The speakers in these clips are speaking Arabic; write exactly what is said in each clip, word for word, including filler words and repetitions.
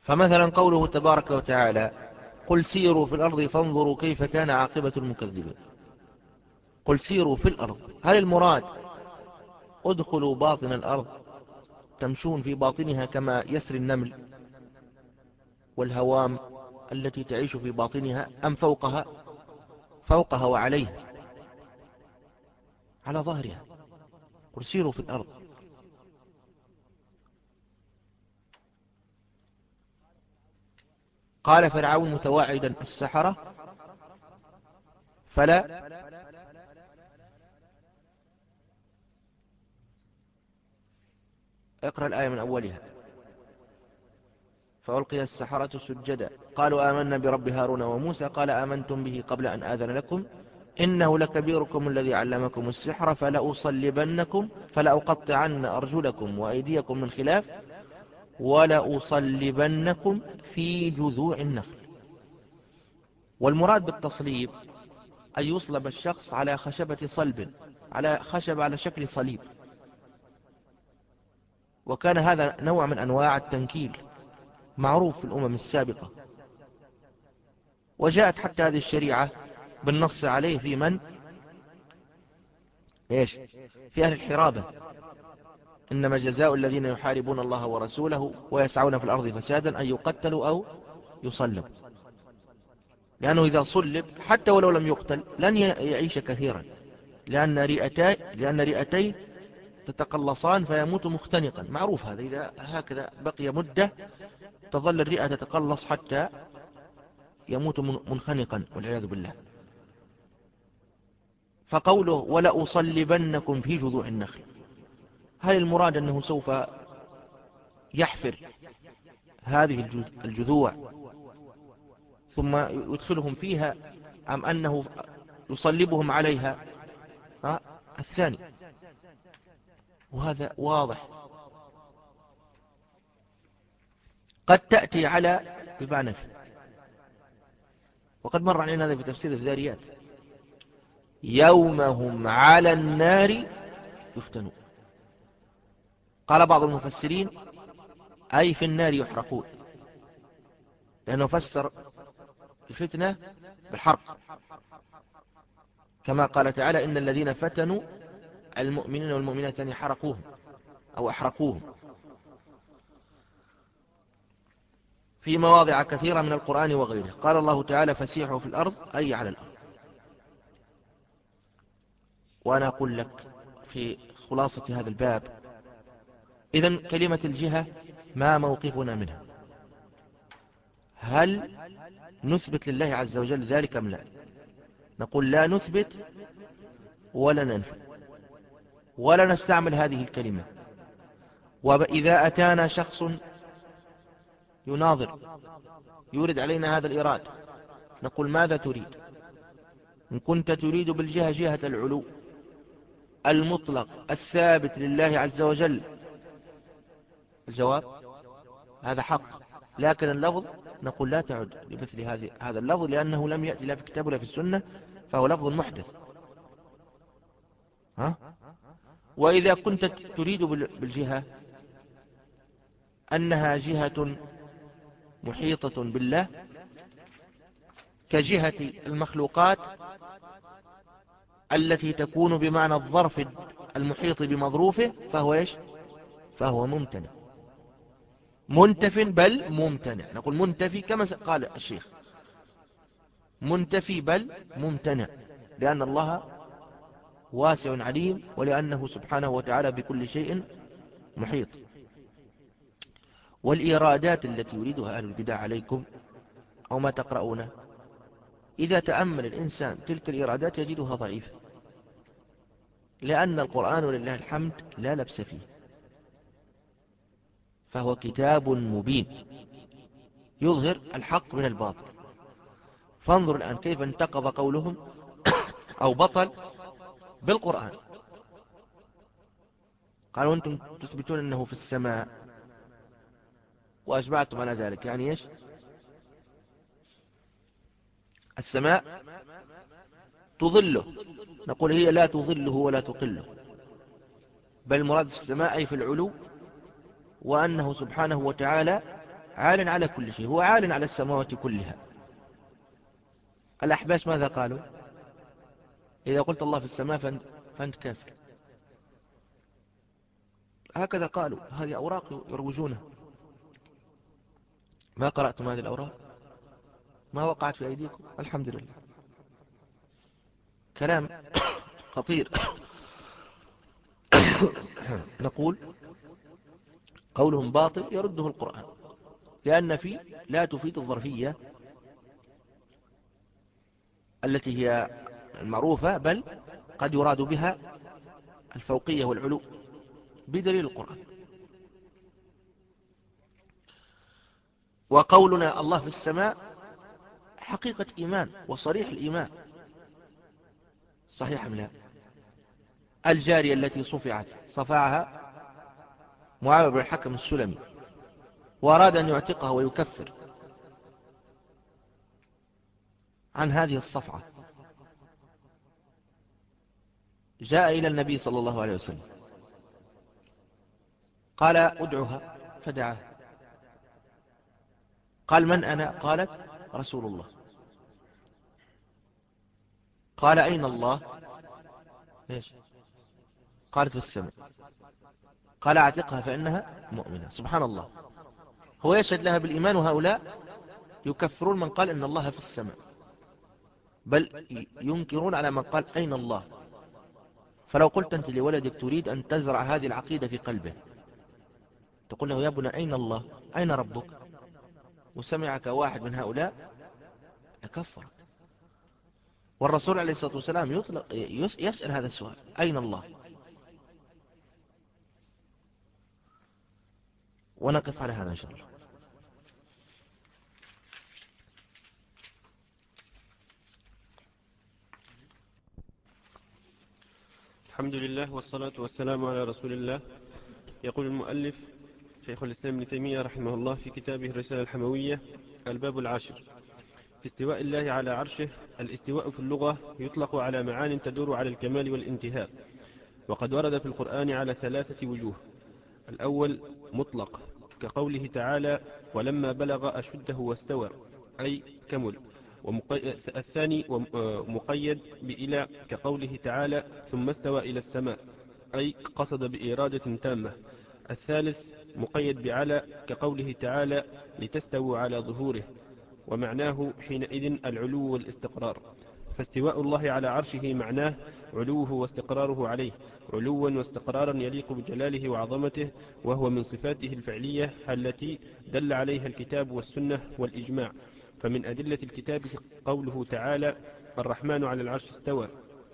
فمثلا قوله تبارك وتعالى قل سيروا في الأرض فانظروا كيف كان عاقبة المكذبين. قل سيروا في الأرض، هل المراد ادخلوا باطن الأرض تمشون في باطنها كما يسري النمل والهوام التي تعيش في باطنها، أم فوقها فوقها وعليها على ظهرها؟ قل سيروا في الأرض. قال فرعون متواعدا السحرة فلا اقرأ الآية من أولها. فألقي السحرة سجدا قالوا آمنا برب هارون وموسى قال آمنتم به قبل أن آذن لكم إنه لكبيركم الذي علمكم السحر فلأصلبنكم فلأقطعن أرجلكم وأيديكم من خلاف ولأصلبنكم في جذوع النخل. والمراد بالتصليب أن يصلب الشخص على خشبة صلب، على خشب على شكل صليب، وكان هذا نوع من أنواع التنكيل معروف في الأمم السابقة، وجاءت حتى هذه الشريعة بالنص عليه في من إيش في أهل الحرابة. إنما جزاء الذين يحاربون الله ورسوله ويسعون في الأرض فسادا أن يقتلوا أو يصلبوا، لأنه إذا صلب حتى ولو لم يقتل لن يعيش كثيرا، لأن رئتي لأن رئتيه تتقلصان فيموت مختنقا، معروف هذا، إذا هكذا بقي مدة تظل الرئة تتقلص حتى يموت منخنقا والعياذ بالله. فقوله ولأصلبنكم في جذوع النخل، هل المراد أنه سوف يحفر هذه الجذوع ثم يدخلهم فيها، أم أنه يصلبهم عليها؟ ها الثاني، وهذا واضح. قد تأتي على بمعنى في، وقد مر علينا هذا في تفسير الذاريات، يوم هم على النار يفتنون. قال بعض المفسرين أي في النار يحرقون، لأنه فسر الفتنة بالحرق، كما قال تعالى إن الذين فتنوا المؤمنين والمؤمنات يعني حرقوهم أو أحرقوهم في مواضع كثيرة من القرآن وغيره. قال الله تعالى فسيحوا في الأرض أي على الأرض. وأنا أقول لك في خلاصة هذا الباب، إذن كلمة الجهة ما موقفنا منها؟ هل نثبت لله عز وجل ذلك أم لا؟ نقول لا نثبت ولا ننفي ولا نستعمل هذه الكلمة. وإذا أتانا شخص يناظر يورد علينا هذا الإراد نقول ماذا تريد؟ إن كنت تريد بالجهة جهة العلو المطلق الثابت لله عز وجل، الجواب هذا حق، لكن اللفظ نقول لا تعد لمثل هذه هذا اللفظ، لأنه لم يأتي لا في الكتاب ولا في السنة، فهو لفظ محدث. ها؟ وإذا كنت تريد بالجهة أنها جهة محيطة بالله كجهة المخلوقات التي تكون بمعنى الظرف المحيط بمظروفه، فهو إيش؟ فهو ممتنع، منتف بل ممتنع. نقول منتفي كما قال الشيخ، منتفي بل ممتنع، لأن الله واسع عليم، ولأنه سبحانه وتعالى بكل شيء محيط. والإيرادات التي يريدها أهل البدع عليكم أو ما تقرؤونه، إذا تأمل الإنسان تلك الإيرادات يجدها ضعيفة، لأن القرآن ولله الحمد لا لبس فيه، فهو كتاب مبين يظهر الحق من الباطل. فانظر الآن كيف انتقض قولهم أو بطل بالقرآن. قالوا أنتم تثبتون أنه في السماء وأجمعتم على ذلك، يعني إيش؟ السماء تظله، نقول هي لا تظله ولا تقله، بل المراد في السماء أي في العلو، وأنه سبحانه وتعالى عال على كل شيء، هو عال على السماوات كلها. الأحباش ماذا قالوا؟ إذا قلت الله في السماء فأنت, فأنت كافر. هكذا قالوا، هذه أوراق يروجونها. ما قرأتم هذه الأوراق؟ ما وقعت في أيديكم؟ الحمد لله. كلام خطير. نقول قولهم باطل يرده القرآن، لأن في لا تفيد الظرفية التي هي المعروفة، بل قد يراد بها الفوقية والعلو بدليل القرآن. وقولنا الله في السماء حقيقة إيمان وصريح الإيمان، صحيح أم لا؟ الجارية التي صفعت صفعها معاوية بن الحكم السلمي، وأراد أن يعتقها ويكفر عن هذه الصفعة. جاء إلى النبي صلى الله عليه وسلم قال ادعها، فدعاه. قال من أنا؟ قالت رسول الله. قال أين الله؟ ليش؟ قالت في السماء. قال اعتقها فإنها مؤمنة. سبحان الله، هو يشهد لها بالإيمان، وهؤلاء يكفرون من قال إن الله في السماء، بل ينكرون على من قال أين الله. فلو قلت أنت لولدك تريد أن تزرع هذه العقيدة في قلبه، تقول له يا ابني أين الله؟ أين ربك؟ وسمعك واحد من هؤلاء يكفرك. والرسول عليه الصلاة والسلام يطلق يسأل هذا السؤال، أين الله؟ ونقف على هذا إن شاء الله. الحمد لله والصلاة والسلام على رسول الله. يقول المؤلف شيخ الإسلام ابن تيمية رحمه الله في كتابه الرسالة الحموية: الباب العاشر في استواء الله على عرشه. الاستواء في اللغة يطلق على معان تدور على الكمال والانتهاء، وقد ورد في القرآن على ثلاثة وجوه. الأول مطلق، كقوله تعالى: ولما بلغ أشده واستوى، أي كمل. الثاني مقيد بإلى، كقوله تعالى: ثم استوى إلى السماء، أي قصد بإرادة تامة. الثالث مقيد بعلى، كقوله تعالى: لتستووا على ظهوره، ومعناه حينئذ العلو والاستقرار. فاستواء الله على عرشه معناه علوه واستقراره عليه، علوا واستقرارا يليق بجلاله وعظمته، وهو من صفاته الفعلية التي دل عليها الكتاب والسنة والإجماع. فمن أدلة الكتاب قوله تعالى: الرحمن على العرش استوى.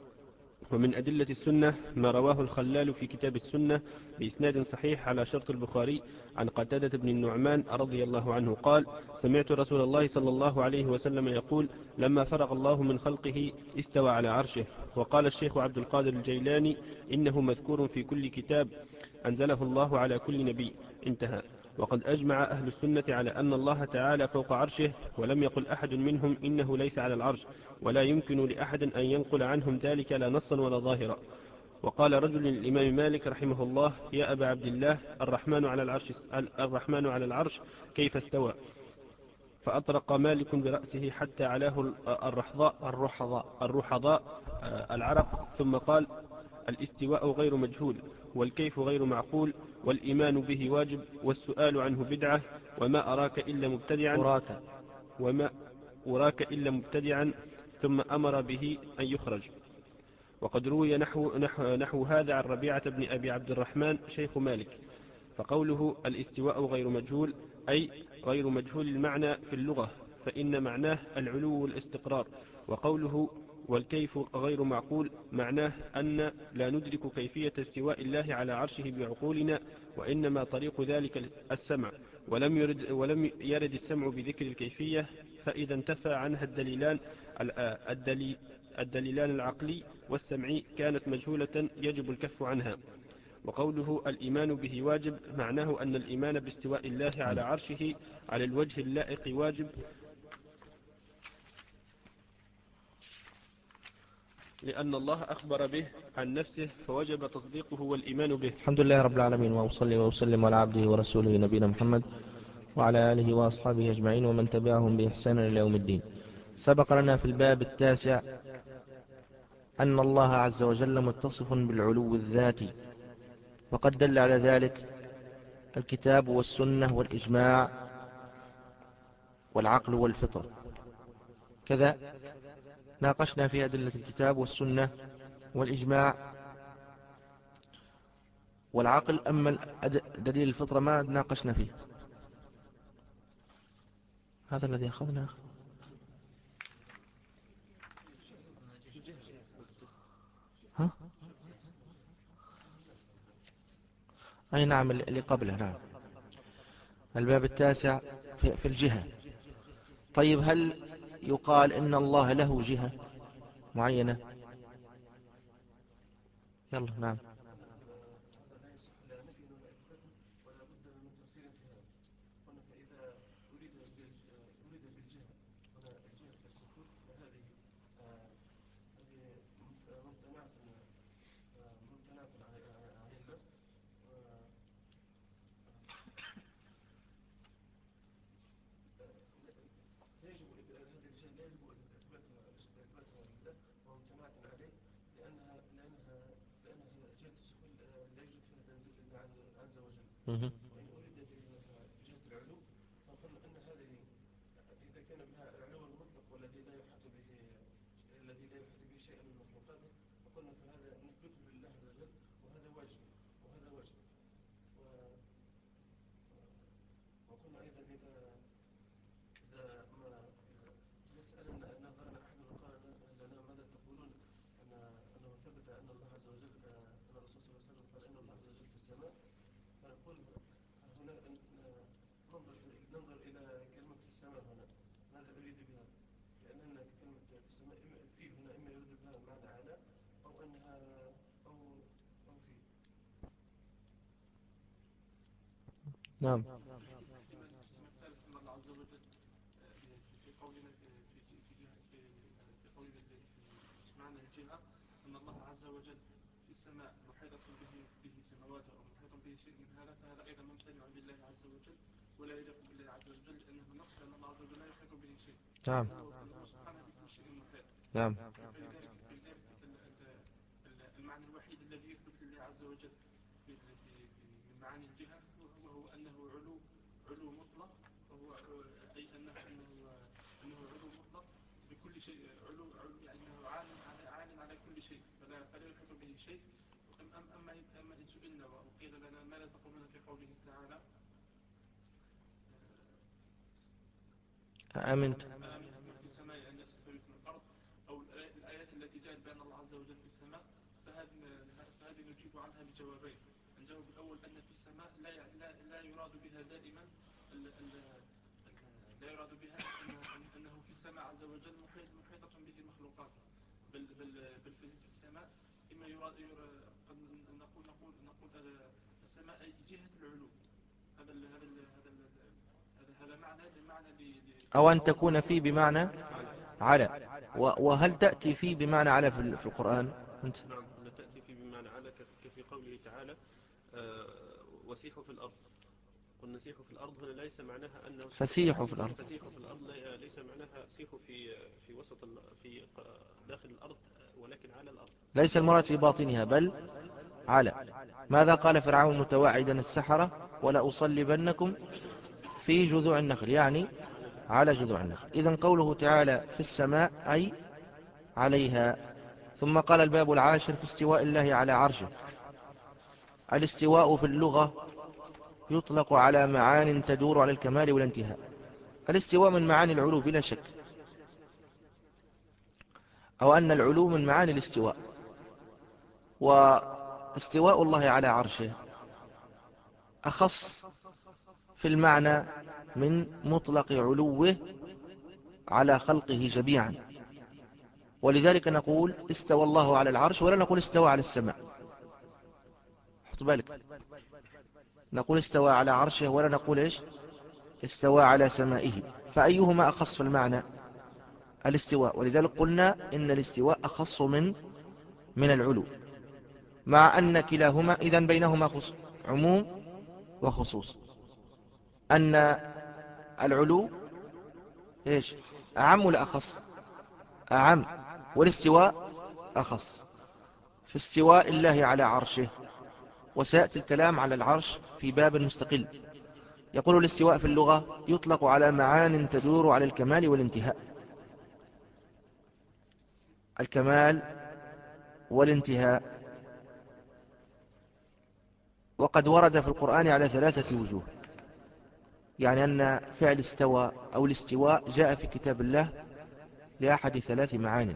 ومن أدلة السنة ما رواه الخلال في كتاب السنة بإسناد صحيح على شرط البخاري عن قتادة بن النعمان رضي الله عنه قال: سمعت رسول الله صلى الله عليه وسلم يقول: لما فرغ الله من خلقه استوى على عرشه. وقال الشيخ عبد القادر الجيلاني: إنه مذكور في كل كتاب أنزله الله على كل نبي. انتهى. وقد أجمع أهل السنة على أن الله تعالى فوق عرشه، ولم يقل أحد منهم إنه ليس على العرش، ولا يمكن لأحد أن ينقل عنهم ذلك لا نصا ولا ظاهرا. وقال رجل للإمام مالك رحمه الله: يا أبا عبد الله، الرحمن على العرش, الرحمن على العرش كيف استوى؟ فأطرق مالك برأسه حتى علاه الرحضاء الرحضاء, الرحضاء العرق، ثم قال: الاستواء غير مجهول، والكيف غير معقول، والإيمان به واجب، والسؤال عنه بدعة، وما أراك إلا مبتدعا أراك وما أراك إلا مبتدعا ثم أمر به أن يخرج. وقد روي نحو, نحو, نحو هذا عن ربيعة بن أبي عبد الرحمن شيخ مالك. فقوله الاستواء غير مجهول أي غير مجهول المعنى في اللغة، فإن معناه العلو والاستقرار. وقوله والكيف غير معقول معناه أن لا ندرك كيفية استواء الله على عرشه بعقولنا، وإنما طريق ذلك السمع، ولم يرد, ولم يرد السمع بذكر الكيفية، فإذا انتفى عنها الدليلان الدليل الدليلان العقلي والسمعي كانت مجهولة يجب الكف عنها. وقوله الإيمان به واجب معناه أن الإيمان باستواء الله على عرشه على الوجه اللائق واجب، لأن الله أخبر به عن نفسه فوجب تصديقه والإيمان به. الحمد لله رب العالمين، وأصلي وأسلم على عبده ورسوله نبينا محمد وعلى آله وأصحابه أجمعين ومن تبعهم بإحسان إلى يوم الدين. سبق لنا في الباب التاسع أن الله عز وجل متصف بالعلو الذاتي، وقد دل على ذلك الكتاب والسنة والإجماع والعقل والفطر. كذا ناقشنا في أدلة الكتاب والسنة والإجماع والعقل، أما دليل الفطرة ما ناقشنا فيه. هذا الذي أخذناه. ها؟ أي نعم، اللي قبله. نعم، الباب التاسع في الجهة. طيب، هل يقال إن الله له جهة معينة؟ يلا. نعم. مه. نعم. معنى الجهة أن الله عز وجل في السماء محيطة به به سماواته أو محيط به شيء من هذا، فهذا أيضا ممتنع لله عز وجل ولا يليق بالله عز وجل، لأنه نقص أن الله عز وجل لا يحيط به شيء. نعم. الله سبحانه بكل شيء محيط. نعم. فلذلك المعنى الوحيد الذي يثبت لله عز وجل في من معاني الجهة وهو أنه علو علو مطلق، وهو أي أنه أنه أنه علو مطلق بكل شيء، علو علو يعني أنه عالم على عالم على كل شيء، فلا فلا يحيط به شيء. أما أما أما إن سئلنا وقيل لنا ماذا تقولون في قوله تعالى أأمنت أأمنتم من في السماء أن يخسف بكم الأرض، أو الآيات التي جاءت بأن الله عز وجل في السماء، فهذه فهذه نجيب عنها بجوابين. الجواب الأول أن في السماء لا لا لا يراد بها دائما ال ال لا يراد بها أنه في السماء عز وجل محيط محيطة به مخلوقاته، بل بل بل في السماء إما يراد قد نقول نقول نقول السماء أي جهة العلو. هذا ال هذا ال هذا ال هذا معنى بمعنى أو أن تكون فيه بمعنى على. وهل تأتي فيه بمعنى على في القرآن؟ أنت؟ نعم، تأتي فيه بمعنى على كفي قوله تعالى وسيحوا في الأرض. قل نسيحوا في الأرض هنا ليس معناها أنه فسيحوا في الأرض. فسيحوا في الأرض ليس معناها سيحوا في في وسط في داخل الأرض، ولكن على الأرض. ليس المراد في باطنها بل على. ماذا قال فرعون متواعدا السحرة؟ ولا أصلبنكم في جذوع النخل، يعني على جذوع النخل. إذن قوله تعالى في السماء أي عليها. ثم قال الباب العاشر في استواء الله على عرشه. الاستواء في اللغة يطلق على معان تدور على الكمال والانتهاء. الاستواء من معاني العلو بلا شك، أو أن العلو من معاني الاستواء. واستواء الله على عرشه أخص في المعنى من مطلق علوه على خلقه جميعا، ولذلك نقول استوى الله على العرش ولا نقول استوى على السماء. حط بالك، نقول استوى على عرشه ولا نقول إيش استوى على سمائه، فأيهما أخص في المعنى؟ الاستواء. ولذلك قلنا إن الاستواء أخص من من العلو، مع أن كلاهما إذن بينهما عموم وخصوص. أن العلو إيش أعم ولا أخص؟ أعم. والاستواء أخص. في استواء الله على عرشه، وسيأتي الكلام على العرش في باب مستقل. يقول الاستواء في اللغة يطلق على معان تدور على الكمال والانتهاء. الكمال والانتهاء. وقد ورد في القرآن على ثلاثة وجوه، يعني أن فعل استوى أو الاستواء جاء في كتاب الله لأحد ثلاث معان.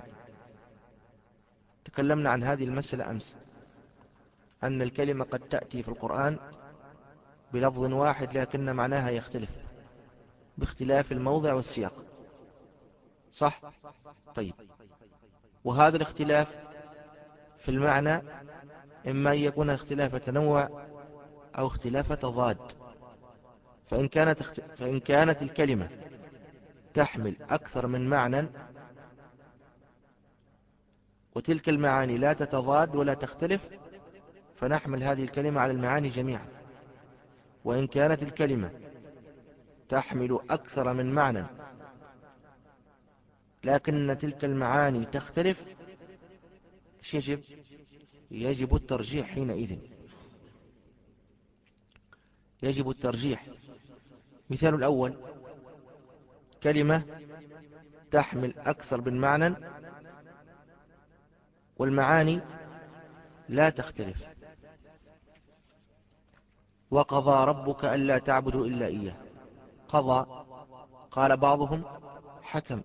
تكلمنا عن هذه المسألة أمس، أن الكلمة قد تأتي في القرآن بلفظ واحد لكن معناها يختلف باختلاف الموضع والسياق، صح؟ طيب، وهذا الاختلاف في المعنى إما أن يكون اختلاف تنوع أو اختلاف تضاد. فإن كانت, اخت... فإن كانت الكلمة تحمل أكثر من معنى وتلك المعاني لا تتضاد ولا تختلف، فنحمل هذه الكلمة على المعاني جميعا. وإن كانت الكلمة تحمل أكثر من معنى لكن تلك المعاني تختلف، يجب يجب الترجيح حينئذ. يجب الترجيح. مثال الأول: كلمة تحمل أكثر من معنى والمعاني لا تختلف. وقضى ربك ألا تعبدوا إلا إياه. قضى، قال بعضهم حكم،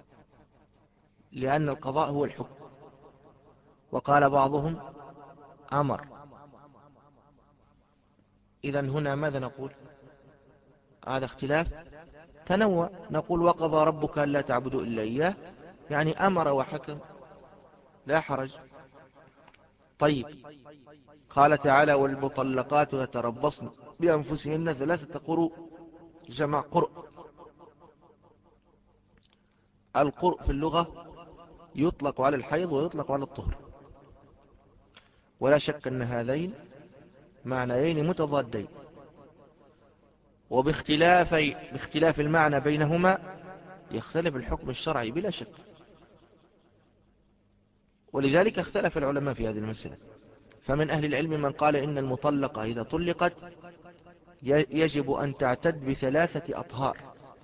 لأن القضاء هو الحكم. وقال بعضهم أمر. إذن هنا ماذا نقول؟ هذا اختلاف تنوع. نقول وقضى ربك ألا تعبدوا إلا إياه، يعني أمر وحكم، لا حرج. طيب، قال تعالى: والمطلقات يتربصن بأنفسهن ثلاثة قروء، جمع قرء. القرء في اللغة يطلق على الحيض ويطلق على الطهر، ولا شك أن هذين معنيين متضادين، وباختلاف باختلاف المعنى بينهما يختلف الحكم الشرعي بلا شك. ولذلك اختلف العلماء في هذه المسألة. فمن أهل العلم من قال إن المطلقة إذا طلقت يجب أن تعتد بثلاثة أطهار.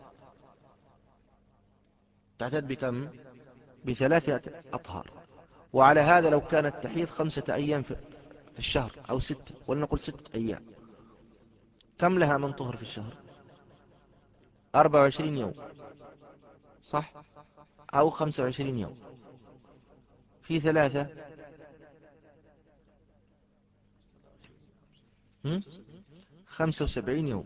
تعتد بكم؟ بثلاثة أطهار. وعلى هذا لو كانت تحيض خمسة أيام في الشهر أو ستة، ولنقل ستة أيام، كم لها من طهر في الشهر؟ أربعة وعشرين يوم، صح؟ أو خمسة وعشرين يوم في ثلاثة، هم؟ خمسة وسبعين يوم.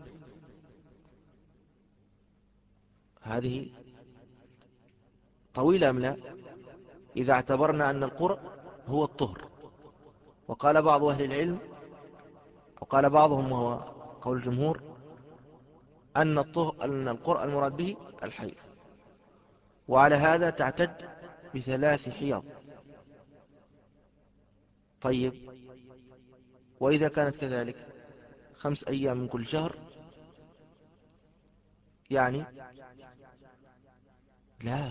هذه طويلة أم لا؟ إذا اعتبرنا أن القرء هو الطهر. وقال بعض أهل العلم، وقال بعضهم وهو قول الجمهور، أن الطهر أن القرء المراد به الحيض. وعلى هذا تعتد بثلاث حيض. طيب، وإذا كانت كذلك خمس أيام من كل شهر، يعني لا،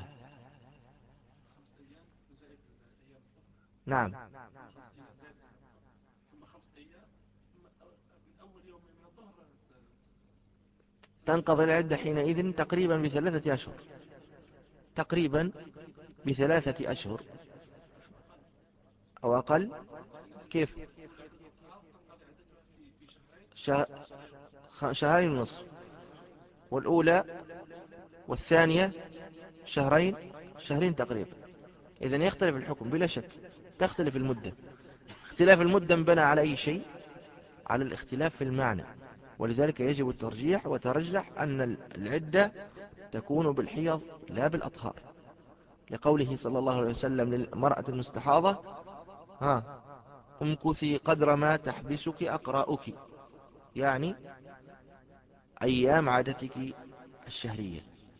نعم، تنقضي العدة حينئذ تقريبا بثلاثة أشهر، تقريبا بثلاثة أشهر أو أقل. كيف؟ شهر شهرين ونصف، والأولى والثانية شهرين شهرين تقريبا. إذن يختلف الحكم بلا شك، تختلف المدة. اختلاف المدة بنى على أي شيء؟ على الاختلاف في المعنى. ولذلك يجب الترجيح، وترجح أن العدة تكون بالحيض لا بالأطهار، لقوله صلى الله عليه وسلم للمرأة المستحاضة: ها امكثي قدر ما تحبسك أقراؤك، يعني أيام عادتك الشهرية.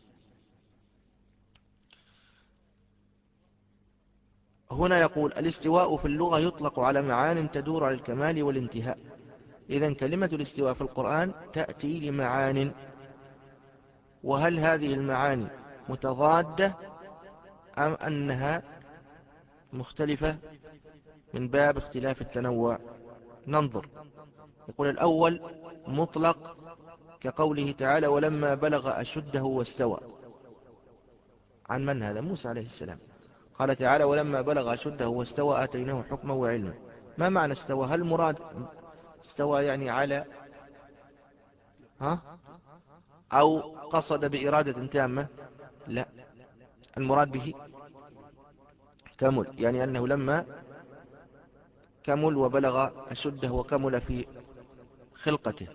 هنا يقول: الاستواء في اللغة يطلق على معان تدور على الكمال والانتهاء. إذن كلمة الاستواء في القرآن تأتي لمعان وهل هذه المعاني متضادة أم أنها مختلفة من باب اختلاف التنوع؟ ننظر. يقول الأول مطلق كقوله تعالى ولما بلغ أشده واستوى. عن من هذا؟ موسى عليه السلام. قال تعالى ولما بلغ أشده واستوى آتيناه حكما وعلما. ما معنى استوى؟ هل مراد استوى يعني على ها أو قصد بإرادة تامة؟ لا، المراد به كمل، يعني أنه لما كمل وبلغ أشده وكمل في خلقته.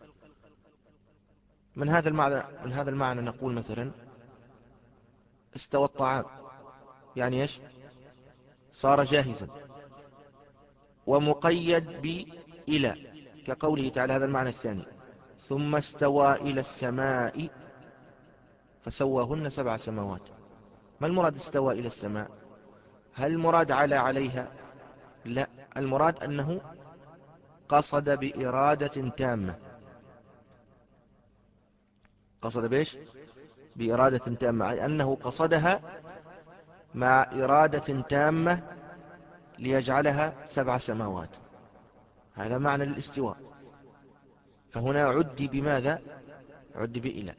من هذا المعنى من هذا المعنى نقول مثلا استوى الطعام، يعني ايش؟ صار جاهزا. ومقيد بإلى كقوله تعالى، هذا المعنى الثاني، ثم استوى إلى السماء فسواهن سبع سماوات. ما المراد استوى إلى السماء؟ هل المراد على عليها؟ لا، المراد أنه قصد بإرادة تامة. قصد بإيش؟ بإرادة تامة، أي أنه قصدها مع إرادة تامة ليجعلها سبع سماوات. هذا معنى الاستواء. فهنا عد بماذا؟ عد بإلى.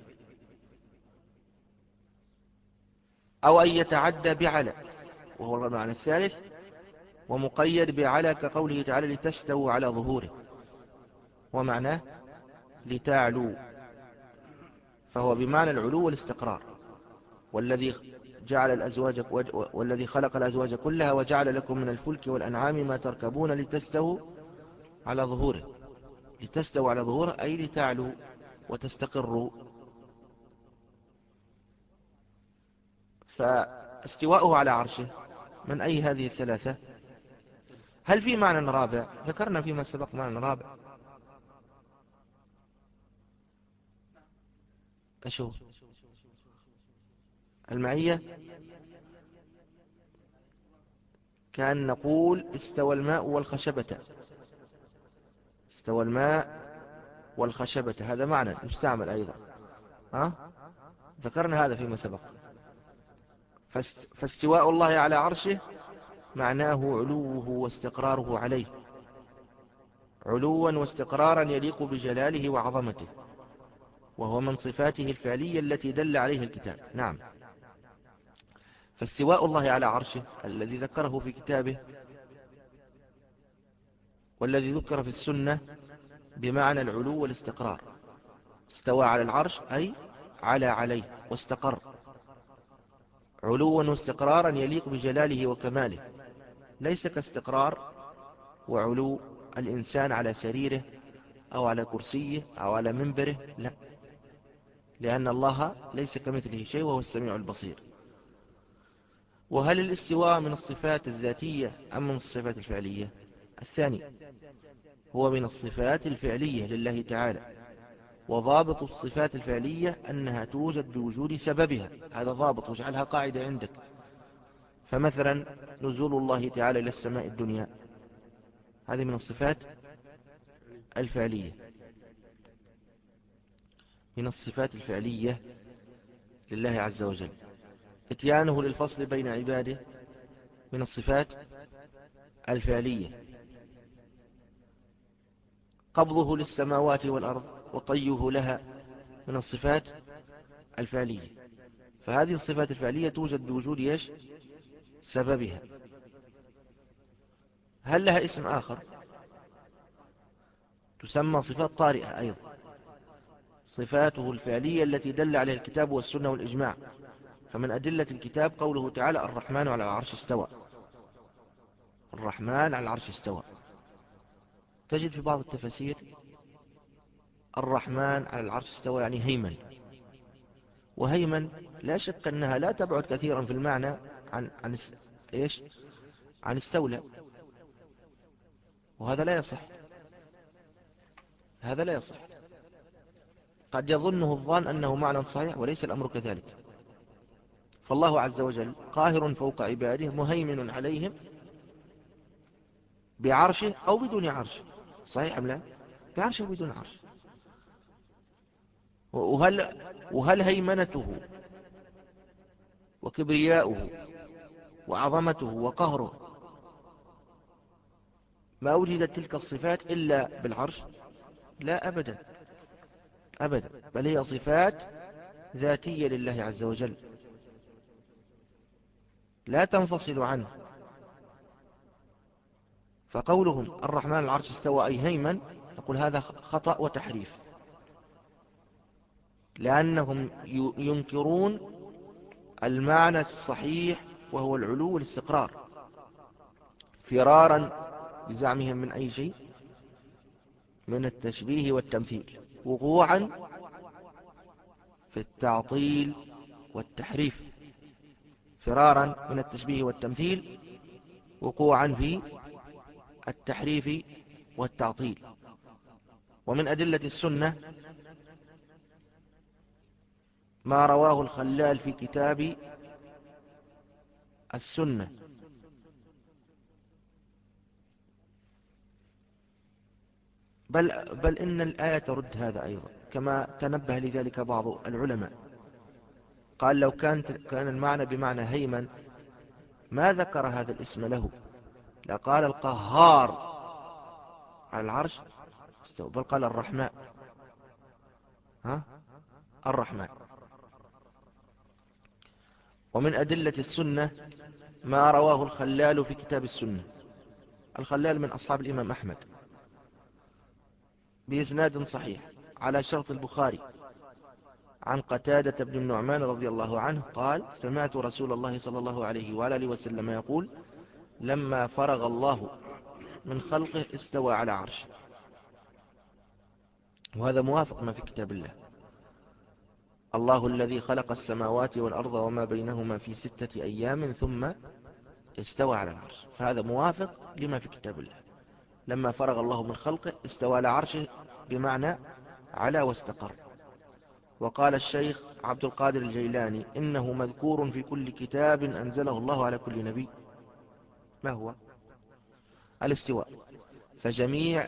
أو أن يتعدى بعلى، وهو المعنى الثالث، ومقيد بعلى كقوله تعالى لتستووا على ظهوره، ومعناه لتعلو، فهو بمعنى العلو والاستقرار. والذي جعل الأزواج والذي خلق الأزواج كلها وجعل لكم من الفلك والأنعام ما تركبون لتستووا على ظهوره. لتستووا على ظهوره أي لتعلو وتستقروا. فاستواؤه على عرشه من أي هذه الثلاثة؟ هل في معنى رابع؟ ذكرنا فيما سبق معنى رابع. أشوف المعية كان نقول استوى الماء والخشبة. استوى الماء والخشبة، هذا معنى مستعمل أيضا. ها؟ ذكرنا هذا فيما سبق. فاستواء الله على عرشه معناه علوه واستقراره عليه، علوا واستقرارا يليق بجلاله وعظمته، وهو من صفاته الفعلية التي دل عليها الكتاب. نعم. فاستواء الله على عرشه الذي ذكره في كتابه والذي ذكر في السنة بمعنى العلو والاستقرار. استوى على العرش أي على عليه واستقر، علوا واستقرارا يليق بجلاله وكماله، ليس كاستقرار وعلو الإنسان على سريره أو على كرسيه أو على منبره، لا، لأن الله ليس كمثله شيء وهو السميع البصير. وهل الاستواء من الصفات الذاتية أم من الصفات الفعلية؟ الثاني، هو من الصفات الفعلية لله تعالى، وضابط الصفات الفعلية أنها توجد بوجود سببها. هذا ضابط، واجعلها قاعدة عندك. فمثلا نزول الله تعالى إلى السماء الدنيا، هذه من الصفات الفعلية، من الصفات الفعلية لله عز وجل. اتيانه للفصل بين عباده من الصفات الفعلية. قبضه للسماوات والأرض وطيه لها من الصفات الفعلية. فهذه الصفات الفعلية توجد بوجود ايش؟ سببها. هل لها اسم آخر؟ تسمى صفات طارئة أيضا. صفاته الفعلية التي دل عليها الكتاب والسنة والإجماع. فمن أدلة الكتاب قوله تعالى الرحمن على العرش استوى. الرحمن على العرش استوى. تجد في بعض التفاسير الرحمن على العرش استوى يعني هيمن. وهيمن لا شك أنها لا تبعد كثيرا في المعنى عن عن إيش؟ عن استولى. وهذا لا يصح. هذا لا يصح. قد يظنه الظان أنه معنى صحيح وليس الأمر كذلك. فالله عز وجل قاهر فوق عباده مهيمن عليهم بعرشه أو بدون عرش. صحيح أم لا؟ بعرشه أو بدون عرش. وهل, وهل هيمنته وكبرياؤه وعظمته وقهره ما أوجدت تلك الصفات إلا بالعرش؟ لا أبدا أبدا، بل هي صفات ذاتية لله عز وجل لا تنفصل عنه. فقولهم الرحمن العرش استوى أي هيمن، نقول هذا خطأ وتحريف، لأنهم ينكرون المعنى الصحيح وهو العلو والاستقرار، فرارا بزعمهم من أي شيء؟ من التشبيه والتمثيل، وقوعا في التعطيل والتحريف، فرارا من التشبيه والتمثيل، وقوعا في التحريف والتعطيل. ومن أدلة السنة ما رواه الخلال في كتاب السنة، بل, بل إن الآية ترد هذا أيضا، كما تنبه لذلك بعض العلماء، قال لو كان, كان المعنى بمعنى هيمن ما ذكر هذا الاسم له، لقال القهار على العرش، بل قال الرحمن، ها الرحمن. ومن أدلة السنة ما رواه الخلال في كتاب السنة، الخلال من أصحاب الإمام أحمد، بإسناد صحيح على شرط البخاري، عن قتادة بن النعمان رضي الله عنه قال سمعت رسول الله صلى الله عليه وآله وسلم يقول لما فرغ الله من خلقه استوى على عرشه. وهذا موافق ما في كتاب الله، الله الذي خلق السماوات والأرض وما بينهما في ستة أيام ثم استوى على العرش، فهذا موافق لما في كتاب الله. لما فرغ الله من خلقه استوى على عرشه بمعنى على واستقر. وقال الشيخ عبد القادر الجيلاني إنه مذكور في كل كتاب أنزله الله على كل نبي. ما هو الاستواء؟ فجميع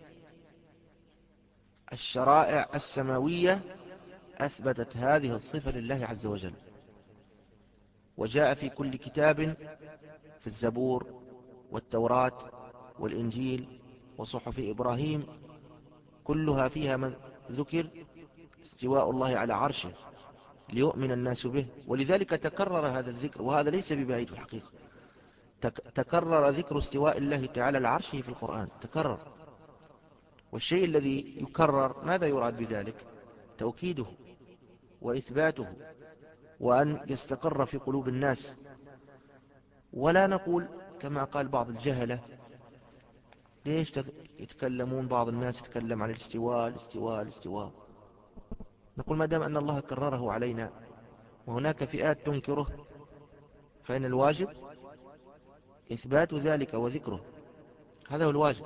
الشرائع السماوية أثبتت هذه الصفة لله عز وجل، وجاء في كل كتاب، في الزبور والتوراة والإنجيل وصحف إبراهيم، كلها فيها من ذكر استواء الله على عرشه ليؤمن الناس به. ولذلك تكرر هذا الذكر، وهذا ليس ببعيد في الحقيقة، تكرر ذكر استواء الله تعالى على عرشه في القرآن، تكرر. والشيء الذي يكرر ماذا يراد بذلك؟ توكيده وإثباته، وأن يستقر في قلوب الناس. ولا نقول كما قال بعض الجهلة، ليش يتكلمون بعض الناس يتكلم عن الاستواء الاستواء الاستواء؟ نقول ما دام أن الله كرره علينا وهناك فئات تنكره، فإن الواجب إثبات ذلك وذكره، هذا هو الواجب.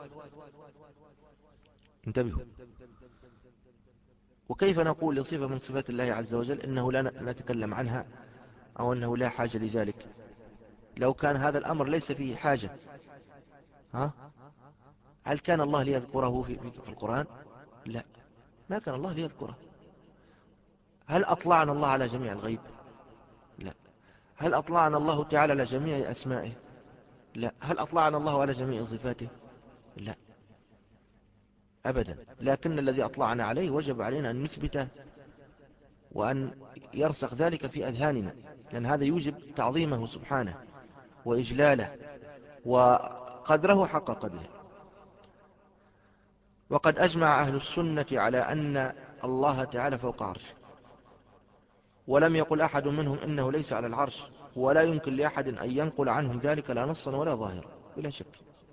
انتبهوا. وكيف نقول لصفة من صفات الله عز وجل إنه لا نتكلم عنها، أو أنه لا حاجة لذلك؟ لو كان هذا الأمر ليس فيه حاجة، ها؟ هل كان الله ليذكره في, في القرآن؟ لا، ما كان الله ليذكره. هل أطلعنا الله على جميع الغيب؟ لا. هل أطلعنا الله تعالى على جميع أسمائه؟ لا. هل أطلعنا الله على جميع صفاته؟ لا أبدا. لكن الذي أطلعنا عليه وجب علينا أن نثبته وأن يرسخ ذلك في أذهاننا، لأن هذا يوجب تعظيمه سبحانه وإجلاله وقدره حق قدره. وقد أجمع أهل السنة على أن الله تعالى فوق عرشه، ولم يقل أحد منهم إنه ليس على العرش، ولا يمكن لأحد أن ينقل عنهم ذلك لا نصا ولا ظاهرا بلا شك.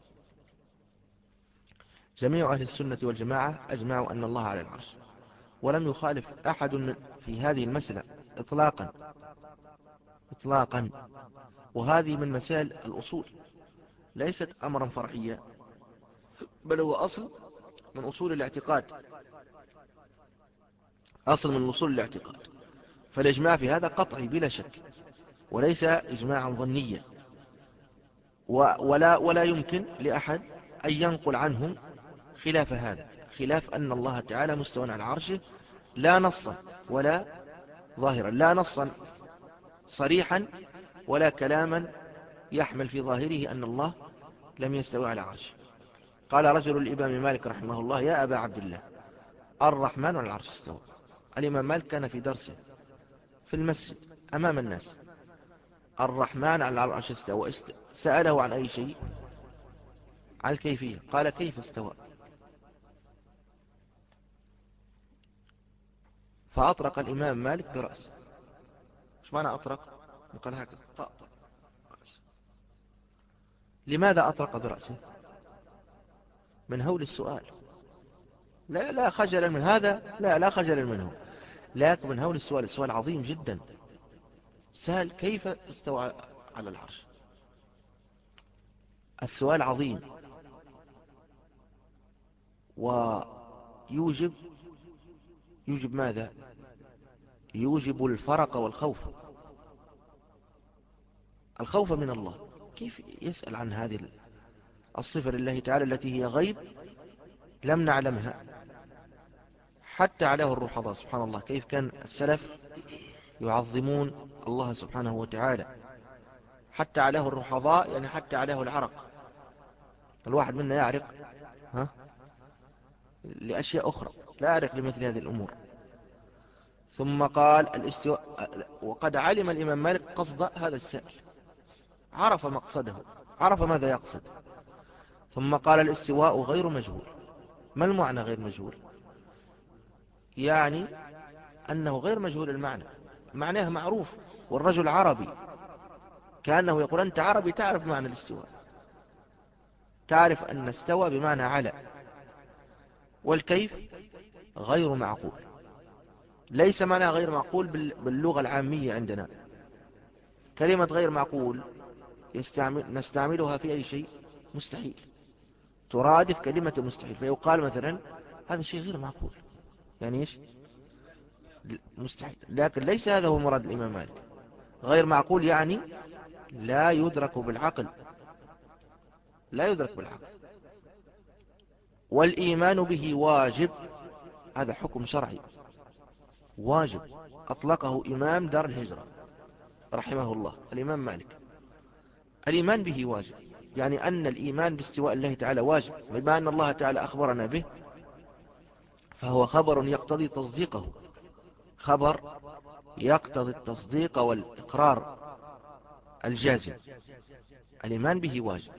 جميع أهل السنة والجماعة أجمعوا أن الله على العرش، ولم يخالف أحد من في هذه المسألة إطلاقا إطلاقا. وهذه من مسائل الأصول، ليست أمرا فرعيا، بل هو أصل من أصول الاعتقاد، أصل من أصول الاعتقاد. فالإجماع في هذا قطعي بلا شك، وليس إجماعا ظنيا، ولا, ولا يمكن لأحد أن ينقل عنهم خلاف هذا، خلاف أن الله تعالى مستوى على عرشه لا نصا ولا ظاهرا، لا نصا صريحا ولا كلاما يحمل في ظاهره أن الله لم يستوي على عرشه. قال رجل الإمام مالك رحمه الله: يا أبا عبد الله، الرحمن على العرش استوى. الإمام مالك كان في درسه في المسجد أمام الناس: الرحمن على العرش استوى. سأله عن أي شيء؟ عن الكيفية. قال: كيف استوى؟ فأطرق الإمام مالك برأسه. مش معنى أطرق؟ قال هكذا طأطأ رأسه. لماذا أطرق برأسه؟ من هول السؤال. لا لا خجلا من هذا، لا لا خجلا منه، لكن من هول السؤال. السؤال عظيم جدا. سأل: كيف استوى على العرش؟ السؤال عظيم ويوجب يوجب ماذا؟ يوجب الفرق والخوف. الخوف من الله. كيف يسأل عن هذه الصفة لله تعالى التي هي غيب لم نعلمها؟ حتى عليه الرحضاء سبحان الله. كيف كان السلف يعظمون الله سبحانه وتعالى. حتى عليه الرحضاء يعني حتى عليه العرق. الواحد منا يعرق ها لأشياء أخرى، لا يعرق لمثل هذه الأمور. ثم قال: الاستواء. وقد علم الإمام مالك قصد هذا السائل، عرف مقصده، عرف ماذا يقصد. ثم قال: الاستواء غير مجهول. ما المعنى غير مجهول؟ يعني أنه غير مجهول المعنى، معناه معروف، والرجل عربي، كأنه يقول: أنت عربي تعرف معنى الاستواء، تعرف أن استوى بمعنى على. والكيف غير معقول. ليس معنى غير معقول باللغة العامية عندنا. كلمة غير معقول يستعمل نستعملها في أي شيء؟ مستحيل. ترادف كلمة مستحيل، فيقال مثلا: هذا الشيء غير معقول. يعني إيش؟ مستحيل. لكن ليس هذا هو مراد الإمام مالك. غير معقول يعني لا يدرك بالعقل، لا يدرك بالعقل. والإيمان به واجب. هذا حكم شرعي واجب، أطلقه إمام دار الهجرة رحمه الله الإمام مالك. الإيمان به واجب، يعني أن الإيمان باستواء الله تعالى واجب. بما أن الله تعالى أخبرنا به فهو خبر يقتضي تصديقه، خبر يقتضي التصديق والإقرار الجازم. الإيمان به واجب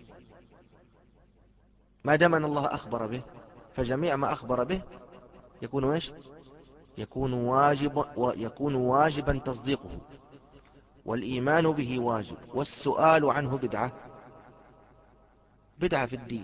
ما دام أن الله أخبر به، فجميع ما أخبر به يكون إيش؟ يكون واجب ويكون واجبا تصديقه. والإيمان به واجب، والسؤال عنه بدعة، بدعة في الدين.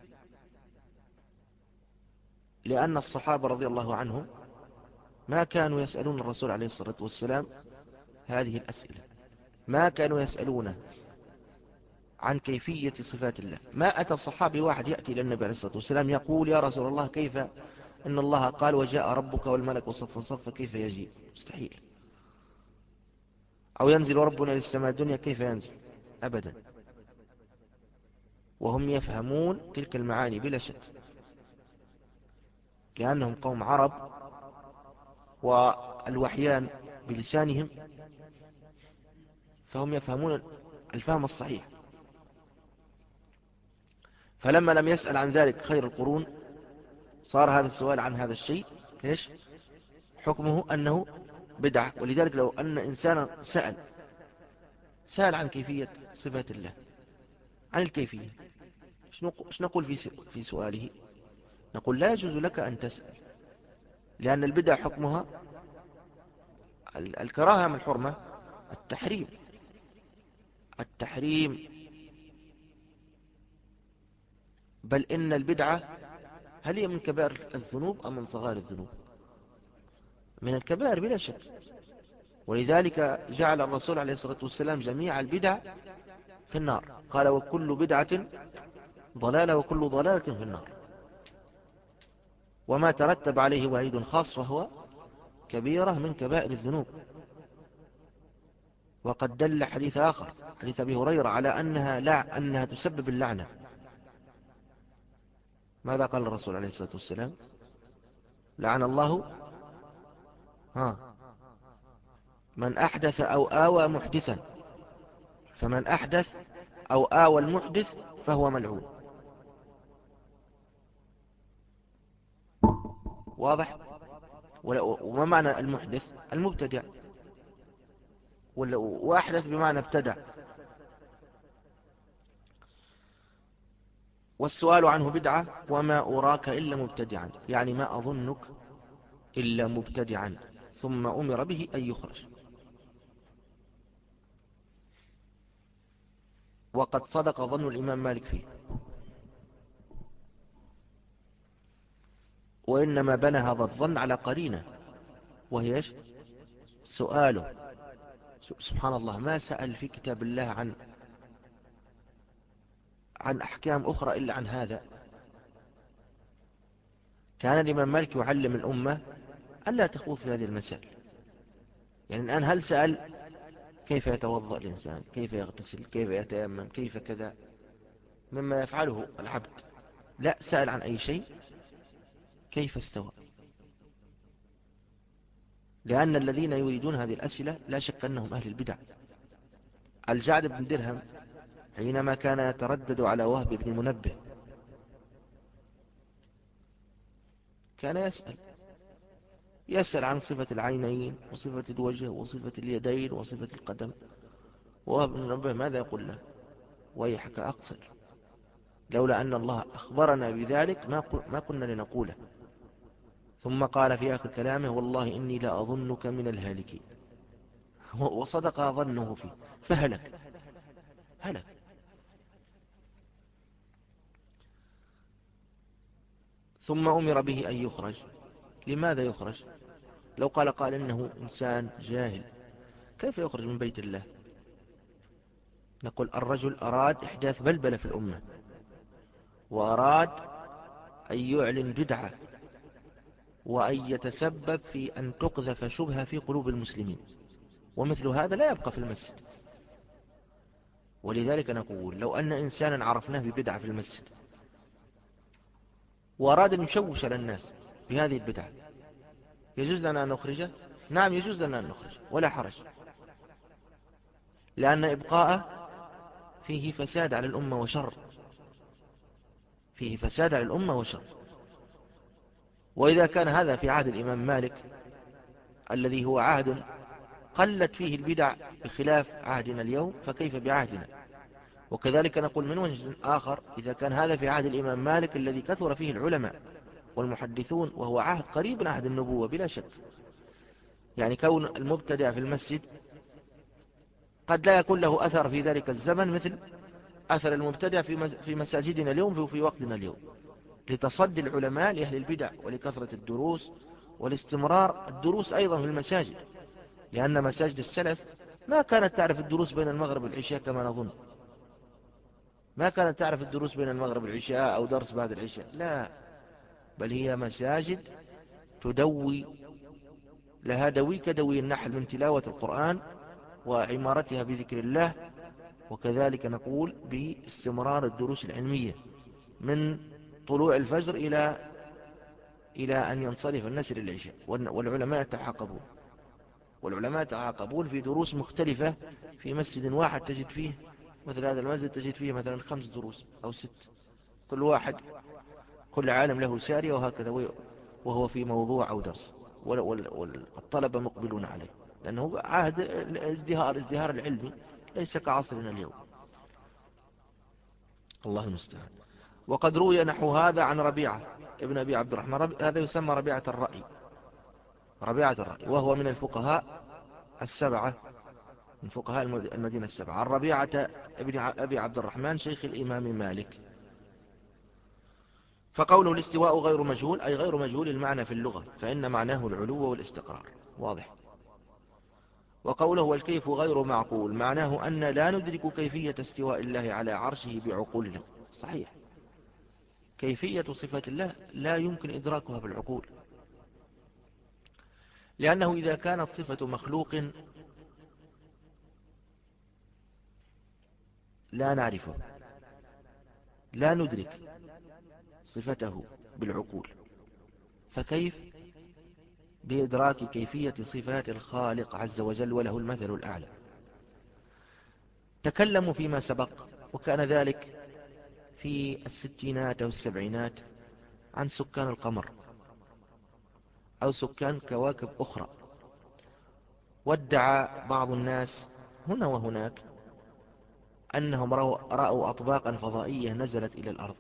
لأن الصحابة رضي الله عنهم ما كانوا يسألون الرسول عليه الصلاة والسلام هذه الأسئلة، ما كانوا يسألونه عن كيفية صفات الله. ما أتى صحابي واحد يأتي إلى النبي عليه الصلاة والسلام يقول: يا رسول الله، كيف إن الله قال وجاء ربك والملك صفا صفا، كيف يجيء؟ مستحيل. أو ينزل ربنا للسماء الدنيا، كيف ينزل؟ أبدا. وهم يفهمون تلك المعاني بلا شك، لأنهم قوم عرب والوحيان بلسانهم، فهم يفهمون الفهم الصحيح. فلما لم يسأل عن ذلك خير القرون صار هذا السؤال عن هذا الشيء إيش؟ حكمه أنه بدعة. ولذلك لو أن إنسانا سأل سأل عن كيفية صفات الله، عن الكيفية، ايش نقول في في سؤاله؟ نقول: لا يجوز لك أن تسأل، لأن البدع حكمها الكراهة من الحرمة، التحريم. التحريم بل إن البدعة هل هي من كبائر الذنوب أم من صغار الذنوب؟ من الكبائر بلا شك. ولذلك جعل الرسول عليه الصلاة والسلام جميع البدع في النار. قال: وكل بدعة ضلالة وكل ضلالة في النار. وما ترتب عليه وعيد خاص فهو كبيرة من كبائر الذنوب. وقد دل حديث آخر، حديث أبي هريرة، على أنها لا أنها تسبب اللعنة. ماذا قال الرسول عليه الصلاة والسلام؟ لعن الله ها من أحدث أو آوى محدثا، فمن أحدث أو آوى المحدث فهو ملعون. واضح؟ وما معنى المحدث؟ المبتدع، وأحدث بمعنى ابتدع. والسؤال عنه بدعة، وما أراك إلا مبتدعا، يعني ما أظنك إلا مبتدعا، ثم أمر به أن يخرج. وقد صدق ظن الإمام مالك فيه، وإنما بنى هذا الظن على قرينة، وهي إيش؟ سؤاله. سبحان الله، ما سأل في كتاب الله عن عن أحكام أخرى إلا عن هذا. كان الإمام مالك يعلم الأمة ألا تخوض في هذه المسائل. يعني الآن هل سأل كيف يتوضأ الإنسان، كيف يغتسل، كيف يتيمم، كيف كذا مما يفعله العبد؟ لا، سأل عن أي شيء، كيف استوى. لأن الذين يريدون هذه الأسئلة لا شك أنهم أهل البدع. الجعد بن درهم حينما كان يتردد على وهب بن منبه كان يسأل يسأل عن صفة العينين وصفة الوجه وصفة اليدين وصفة القدم، ووهب بن منبه ماذا يقول له؟ ويحك أقصر، لولا أن الله أخبرنا بذلك ما كنا لنقوله. ثم قال في آخر كلامه: والله إني لا أظنك من الهالكين. وصدق ظنه فيه فهلك هلك. ثم أمر به أن يخرج. لماذا يخرج؟ لو قال قال إنه إنسان جاهل كيف يخرج من بيت الله؟ نقول الرجل أراد إحداث بلبلة في الأمة، وأراد أن يعلن بدعة، وأن يتسبب في أن تقذف شبهة في قلوب المسلمين، ومثل هذا لا يبقى في المسجد. ولذلك نقول لو أن إنسانا عرفناه ببدعة في المسجد وأراد أن يشوش على الناس بهذه البدعة، يجوز لنا أن نخرجه؟ نعم يجوز لنا أن نخرجه ولا حرج، لأن إبقاءه فيه فساد على الأمة وشر، فيه فساد على الأمة وشر. وإذا كان هذا في عهد الإمام مالك الذي هو عهد قلت فيه البدع بخلاف عهدنا اليوم، فكيف بعهدنا؟ وكذلك نقول من وجه آخر، إذا كان هذا في عهد الإمام مالك الذي كثر فيه العلماء والمحدثون، وهو عهد قريب من عهد النبوة بلا شك، يعني كون المبتدع في المسجد قد لا يكون له أثر في ذلك الزمن مثل أثر المبتدع في مساجدنا اليوم وفي وقتنا اليوم، لتصدي العلماء لأهل البدع ولكثرة الدروس والاستمرار الدروس أيضا في المساجد، لأن مساجد السلف ما كانت تعرف الدروس بين المغرب والعشاء كما نظن، ما كانت تعرف الدروس بين المغرب والعشاء أو درس بعد العشاء، لا، بل هي مساجد تدوي، لها دوي كدوي النحل من تلاوة القرآن وعمارتها بذكر الله. وكذلك نقول باستمرار الدروس العلمية من طلوع الفجر إلى إلى أن ينصرف الناس للعشاء، والعلماء يتعاقبون والعلماء يتعاقبون في دروس مختلفة في مسجد واحد، تجد فيه مثل هذا المسجد تجد فيه مثلا خمس دروس أو ست، كل واحد كل عالم له سارية، وهكذا وهو في موضوع أو درس، والطلبة مقبلون عليه، لأنه عهد الازدهار ازدهار العلمي ليس كعصرنا اليوم. الله المستعان. وقد روي نحو هذا عن ربيعة ابن أبي عبد الرحمن، ربي... هذا يسمى ربيعة الرأي، ربيعة الرأي، وهو من الفقهاء السبعة، من فقهاء المدينة السبعة، عن ربيعة ابن أبي عبد الرحمن شيخ الإمام مالك. فقوله الاستواء غير مجهول أي غير مجهول المعنى في اللغة، فإن معناه العلو والاستقرار، واضح. وقوله والكيف غير معقول معناه أن لا ندرك كيفية استواء الله على عرشه بعقولنا، صحيح، كيفية صفة الله لا يمكن إدراكها بالعقول، لأنه إذا كانت صفة مخلوق لا نعرفه، لا ندرك صفته بالعقول، فكيف بإدراك كيفية صفات الخالق عز وجل وله المثل الأعلى. تكلموا فيما سبق وكان ذلك في الستينات أو السبعينات عن سكان القمر أو سكان كواكب أخرى، وادعى بعض الناس هنا وهناك أنهم رأوا أطباقا فضائية نزلت إلى الأرض،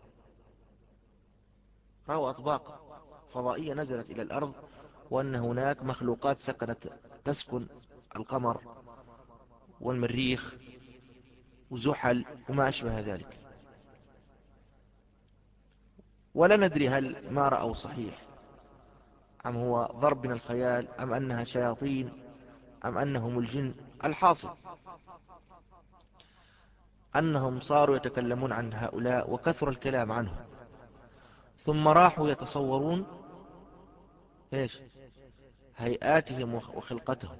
رأوا أطباق فضائية نزلت إلى الأرض، وأن هناك مخلوقات سكنت تسكن القمر والمريخ وزحل وما أشبه ذلك. ولا ندري هل ما رأوا صحيح أم هو ضرب من الخيال أم أنها شياطين أم أنهم الجن. الحاصل أنهم صاروا يتكلمون عن هؤلاء وكثر الكلام عنهم، ثم راحوا يتصورون إيش هيئاتهم وخلقتهم،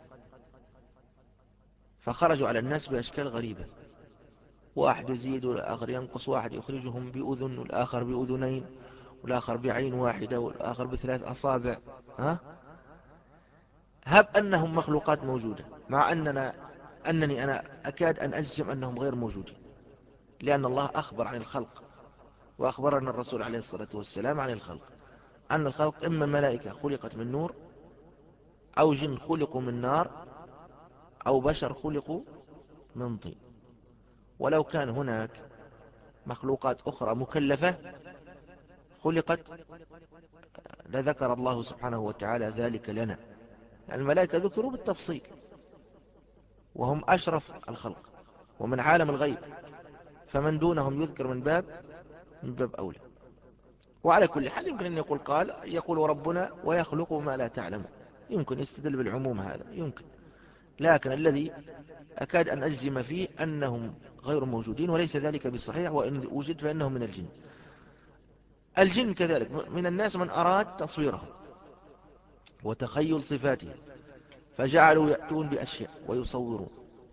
فخرجوا على الناس بأشكال غريبة، واحد يزيد والآخر ينقص، واحد يخرجهم بأذن والآخر بأذنين والآخر بعين واحدة والآخر بثلاث أصابع. ها؟ هب أنهم مخلوقات موجودة، مع أننا أنني أنا أكاد أن أجزم أنهم غير موجودين، لأن الله أخبر عن الخلق، وأخبرنا الرسول عليه الصلاة والسلام عن الخلق، أن الخلق إما ملائكة خلقت من نور، أو جن خلقوا من نار، أو بشر خلقوا من طين. ولو كان هناك مخلوقات أخرى مكلفة خلقت لذكر الله سبحانه وتعالى ذلك لنا. الملائكة ذكروا بالتفصيل وهم أشرف الخلق ومن عالم الغيب، فمن دونهم يذكر من باب من باب أولى. وعلى كل حال يمكن أن يقول قال يقول ربنا ويخلق ما لا تعلم، يمكن يستدل بالعموم هذا يمكن، لكن الذي أكاد أن أجزم فيه أنهم غير موجودين، وليس ذلك بصحيح، وإن وجد فإنهم من الجن. الجن كذلك من الناس من أراد تصويرهم وتخيل صفاتهم، فجعلوا يأتون بأشياء ويصورون،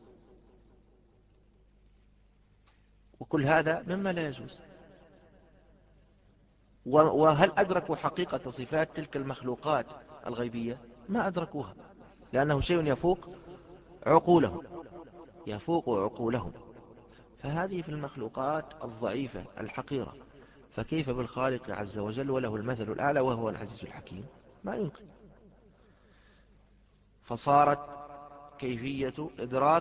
وكل هذا مما لا يجوز. وهل أدركوا حقيقة صفات تلك المخلوقات الغيبية؟ ما أدركوها، لأنه شيء يفوق عقولهم يفوق عقولهم فهذه في المخلوقات الضعيفة الحقيرة، فكيف بالخالق عز وجل وله المثل الأعلى وهو العزيز الحكيم؟ ما يمكن. فصارت كيفية إدراك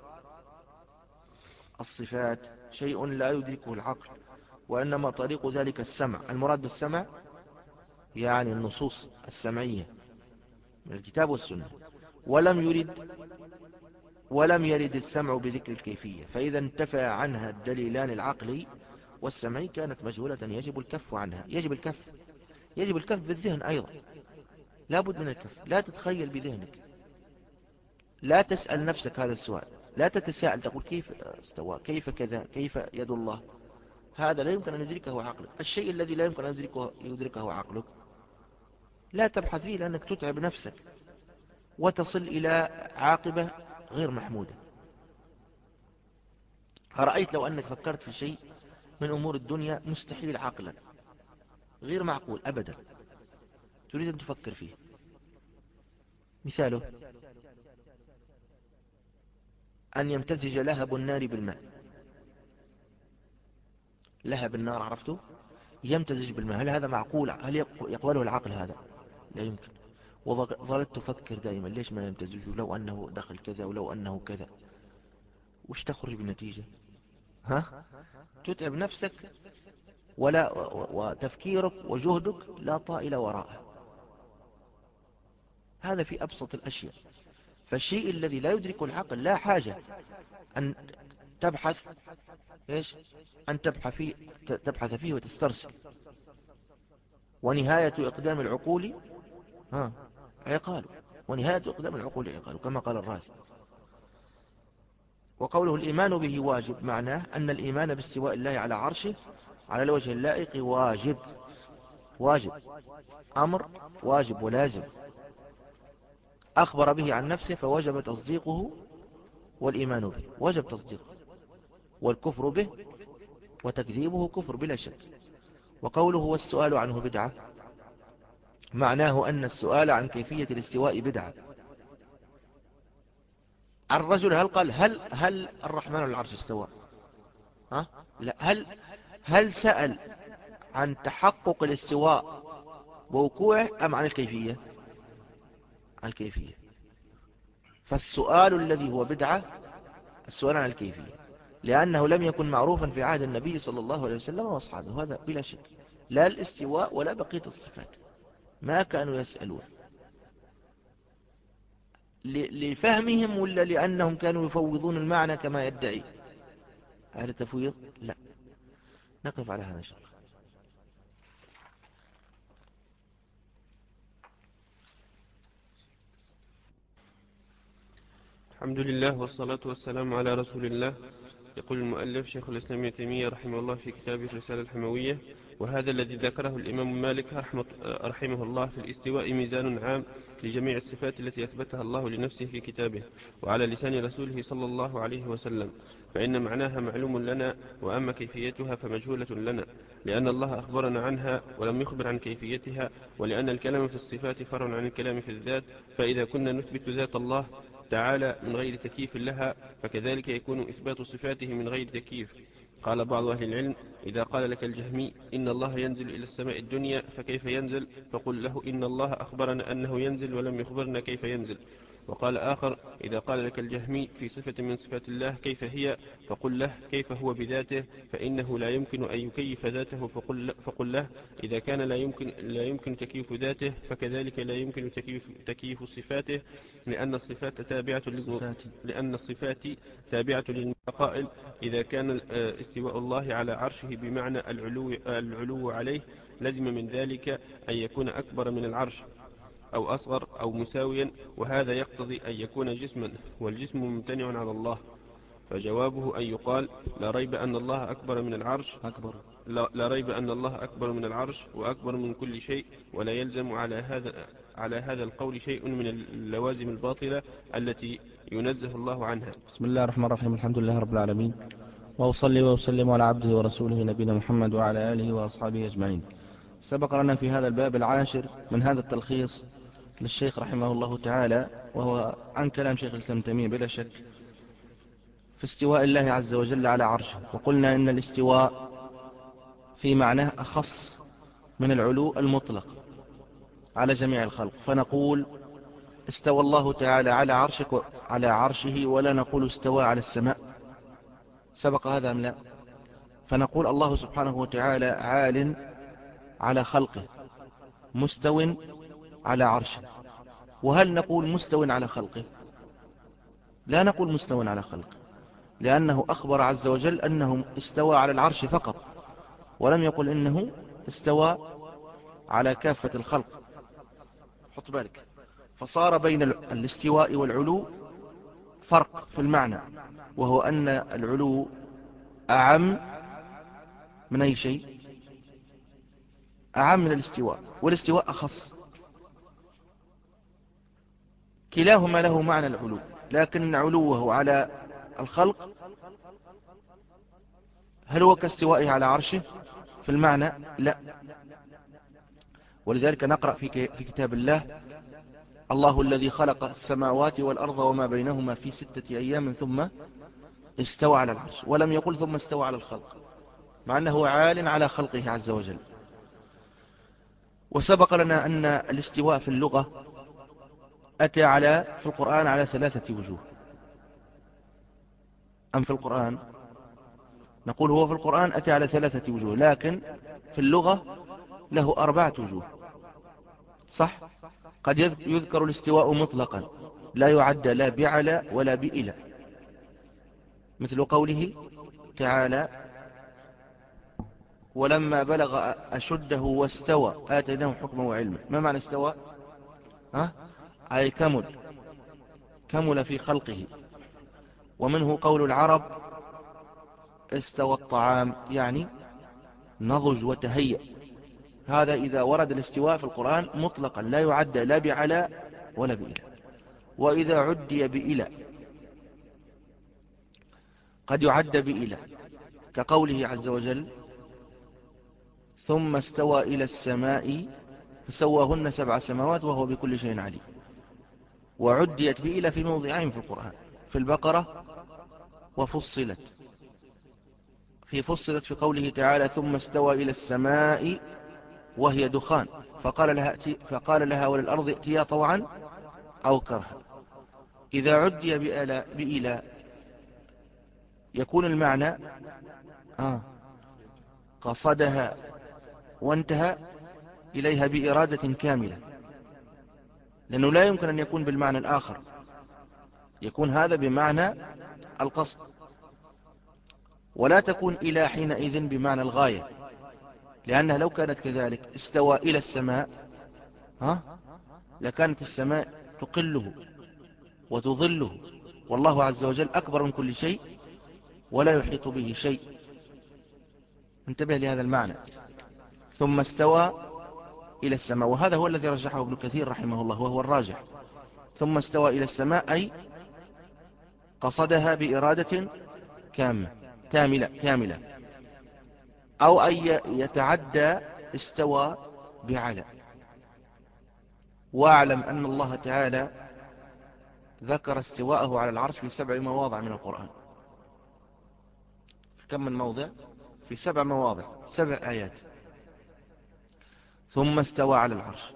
الصفات شيء لا يدركه العقل، وإنما طريق ذلك السمع. المراد بالسمع يعني النصوص السمعية من الكتاب والسنة، ولم يرد ولم يرد السمع بذكر الكيفية، فإذا انتفى عنها الدليلان العقلي والسمعي كانت مجهولة يجب الكف عنها. يجب الكف يجب الكف بالذهن أيضا، لا بد من الكف. لا تتخيل بذهنك، لا تسأل نفسك هذا السؤال، لا تتساءل تقول كيف استوى، كيف كذا، كيف يد الله. هذا لا يمكن أن يدركه عقلك. الشيء الذي لا يمكن أن يدركه, يدركه عقلك لا تبحث فيه، لأنك تتعب نفسك وتصل إلى عاقبة غير محمودة. أرأيت لو أنك فكرت في شيء من أمور الدنيا مستحيل عقلا، غير معقول أبدا، تريد أن تفكر فيه. مثاله أن يمتزج لهب النار بالماء. لهب النار عرفته يمتزج بالماء، هل هذا معقول؟ هل يقبله العقل؟ هذا لا يمكن. وظلت تفكر دائما ليش ما يمتزج، لو أنه دخل كذا ولو أنه كذا. وش تخرج بالنتيجة؟ ها؟ تتعب نفسك ولا وتفكيرك وجهدك لا طائل وراءه. هذا في أبسط الأشياء. فالشيء الذي لا يدركه العقل لا حاجة أن تبحث إيش؟ أن تبحث فيه, تبحث فيه وتسترسل. ونهاية إقدام العقول ها عقال، ونهاية إقدام العقول عقال كما قال الرازي. وقوله الإيمان به واجب معناه أن الإيمان باستواء الله على عرشه على الوجه اللائق واجب. واجب أمر واجب ولازم، أخبر به عن نفسه فوجب تصديقه والإيمان به، وجب تصديقه. والكفر به وتكذيبه كفر بلا شك. وقوله والسؤال عنه بدعة معناه أن السؤال عن كيفية الاستواء بدعة. الرجل هل قال هل هل الرحمن على العرش استوى؟ ها؟ لا. هل هل سأل عن تحقق الاستواء ووقوعه أم عن الكيفية؟ عن الكيفية. فالسؤال الذي هو بدعة السؤال عن الكيفية، لأنه لم يكن معروفا في عهد النبي صلى الله عليه وسلم وأصحابه، هذا بلا شك. لا الاستواء ولا بقية الصفات ما كانوا يسألون لفهمهم ولا لأنهم كانوا يفوضون المعنى كما يدعي أهل التفويض. لا، نقف على هذا إن شاء الله. الحمد لله والصلاة والسلام على رسول الله. يقول المؤلف شيخ الإسلام ابن تيمية رحمه الله في كتابه الرسالة الحموية: وهذا الذي ذكره الإمام مالك رحمه, رحمه الله في الاستواء ميزان عام لجميع الصفات التي أثبتها الله لنفسه في كتابه وعلى لسان رسوله صلى الله عليه وسلم، فإن معناها معلوم لنا، وأما كيفيتها فمجهولة لنا، لأن الله أخبرنا عنها ولم يخبر عن كيفيتها، ولأن الكلام في الصفات فرع عن الكلام في الذات، فإذا كنا نثبت ذات الله تعالى من غير تكييف لها فكذلك يكون إثبات صفاته من غير تكييف. قال بعض أهل العلم: إذا قال لك الجهمي إن الله ينزل إلى السماء الدنيا فكيف ينزل؟ فقل له إن الله أخبرنا أنه ينزل ولم يخبرنا كيف ينزل. وقال آخر: إذا قال لك الجهمي في صفة من صفات الله كيف هي؟ فقل له كيف هو بذاته، فإنه لا يمكن أن يكيف ذاته. فقل, فقل له إذا كان لا يمكن, لا يمكن تكييف ذاته فكذلك لا يمكن تكييف, تكييف صفاته، لأن الصفات تابعة لأن الصفات تابعة للقائل. إذا كان استواء الله على عرشه بمعنى العلو, العلو عليه لزم من ذلك أن يكون أكبر من العرش أو أصغر أو مساويا، وهذا يقتضي أن يكون جسما، والجسم ممتنع على الله. فجوابه أن يقال: لا ريب أن الله أكبر من العرش أكبر لا, لا ريب أن الله أكبر من العرش وأكبر من كل شيء، ولا يلزم على هذا على هذا القول شيء من اللوازم الباطلة التي ينزه الله عنها. بسم الله الرحمن الرحيم. الحمد لله رب العالمين، وأصلي وأسلم على عبده ورسوله نبينا محمد وعلى آله وأصحابه أجمعين. سبق لنا في هذا الباب العاشر من هذا التلخيص للشيخ رحمه الله تعالى، وهو عن كلام شيخ الإسلام ابن تيمية بلا شك في استواء الله عز وجل على عرشه. وقلنا إن الاستواء في معناه أخص من العلو المطلق على جميع الخلق، فنقول استوى الله تعالى على عرشك على عرشه، ولا نقول استوى على السماء. سبق هذا أم لا؟ فنقول الله سبحانه وتعالى عال على خلقه مستو على عرشه. وهل نقول مستو على خلقه؟ لا نقول مستو على خلقه، لأنه أخبر عز وجل أنه استوى على العرش فقط، ولم يقل إنه استوى على كافة الخلق. حط بالك، فصار بين الاستواء والعلو فرق في المعنى، وهو أن العلو أعم من أي شيء؟ أعم من الاستواء، والاستواء أخص. كلاهما له معنى العلو، لكن علوه على الخلق هل هو كاستوائه على عرشه في المعنى؟ لا. ولذلك نقرأ في كتاب الله: الله الذي خلق السماوات والأرض وما بينهما في ستة أيام ثم استوى على العرش، ولم يقل ثم استوى على الخلق، مع أنه عال على خلقه عز وجل. وسبق لنا أن الاستواء في اللغة أتى على في القرآن على ثلاثة وجوه. أم في القرآن نقول هو في القرآن أتى على ثلاثة وجوه، لكن في اللغة له أربعة وجوه، صح؟ قد يذكر الاستواء مطلقا لا يعدى لا بعلى ولا بإلى، مثل قوله تعالى: ولما بلغ أشده واستوى آتيناه حكما وعلما. ما معنى استوى؟ ها؟ أي كمل كمل في خلقه. ومنه قول العرب: استوى الطعام، يعني نضج وتهيأ. هذا إذا ورد الاستواء في القرآن مطلقا لا يعدى لا بعلى ولا بإلى. وإذا عدي بإلى قد يعد بإلى، كقوله عز وجل: ثم استوى إلى السماء فسواهن سبع سماوات وهو بكل شيء عليم. وعديت بإلى في موضعين في القرآن، في البقرة وفصلت. في فصلت في قوله تعالى ثم استوى إلى السماء وهي دخان فقال لها, فقال لها وللأرض ائتيا طوعا أو كرها. إذا عدي بإلى, بإلى يكون المعنى آه قصدها وانتهى إليها بإرادة كاملة، لأنه لا يمكن أن يكون بالمعنى الآخر، يكون هذا بمعنى القصد، ولا تكون إلى حينئذ بمعنى الغاية، لأنها لو كانت كذلك استوى إلى السماء ها لكانت السماء تقله وتظله، والله عز وجل أكبر من كل شيء ولا يحيط به شيء. انتبه لهذا المعنى. ثم استوى إلى السماء، وهذا هو الذي رجحه ابن كثير رحمه الله وهو الراجح. ثم استوى إلى السماء أي قصدها بإرادة كاملة كاملة كاملة، أو أن يتعدى استوى بعلى. واعلم أن الله تعالى ذكر استواءه على العرش في سبع مواضع من القرآن. في كم من موضع؟ في سبع مواضع، سبع آيات. ثم استوى على العرش.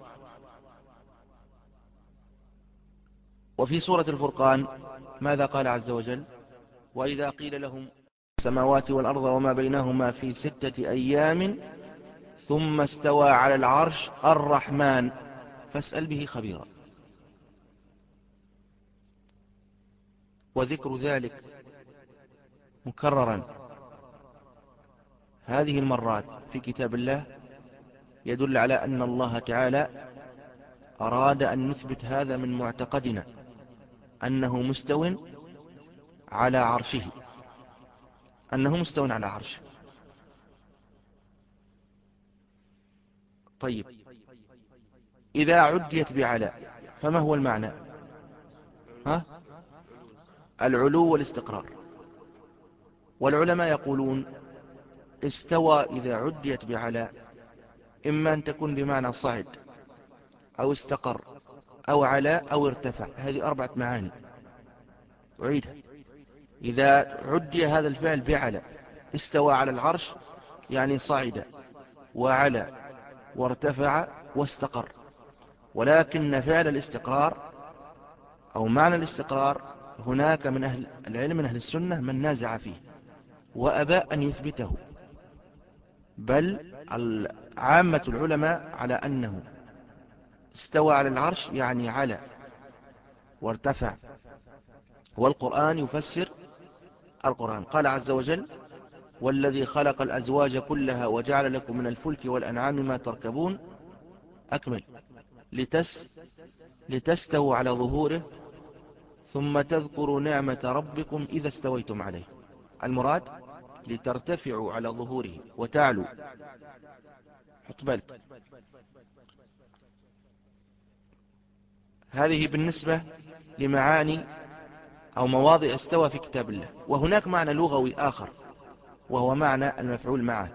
وفي سورة الفرقان ماذا قال عز وجل؟ وإذا قيل لهم السماوات والأرض وما بينهما في ستة أيام ثم استوى على العرش الرحمن فاسأل به خبيرا. وذكر ذلك مكررا هذه المرات في كتاب الله يدل على أن الله تعالى أراد أن نثبت هذا من معتقدنا، أنه مستو على عرشه، أنه مستو على عرشه. طيب، إذا عديت بعلى فما هو المعنى؟ ها؟ العلو والاستقرار. والعلماء يقولون استوى إذا عديت بعلى إما أن تكون بمعنى صعد أو استقر أو على أو ارتفع، هذه أربعة معاني. أعيدها. إذا عدي هذا الفعل بعلى استوى على العرش يعني صعد وعلى وارتفع واستقر، ولكن فعل الاستقرار أو معنى الاستقرار هناك من أهل العلم من أهل السنة من نازع فيه وأبى أن يثبته، بل عامة العلماء على أنه استوى على العرش يعني على وارتفع. والقرآن يفسر القرآن. قال عز وجل والذي خلق الأزواج كلها وجعل لكم من الفلك والأنعام ما تركبون أكمل لتس لتستووا على ظهوره ثم تذكروا نعمة ربكم إذا استويتم عليه. المراد لترتفعوا على ظهوره وتعلوا. حط بالك، هذه بالنسبة لمعاني أو مواضع استوى في كتاب الله. وهناك معنى لغوي آخر وهو معنى المفعول معه.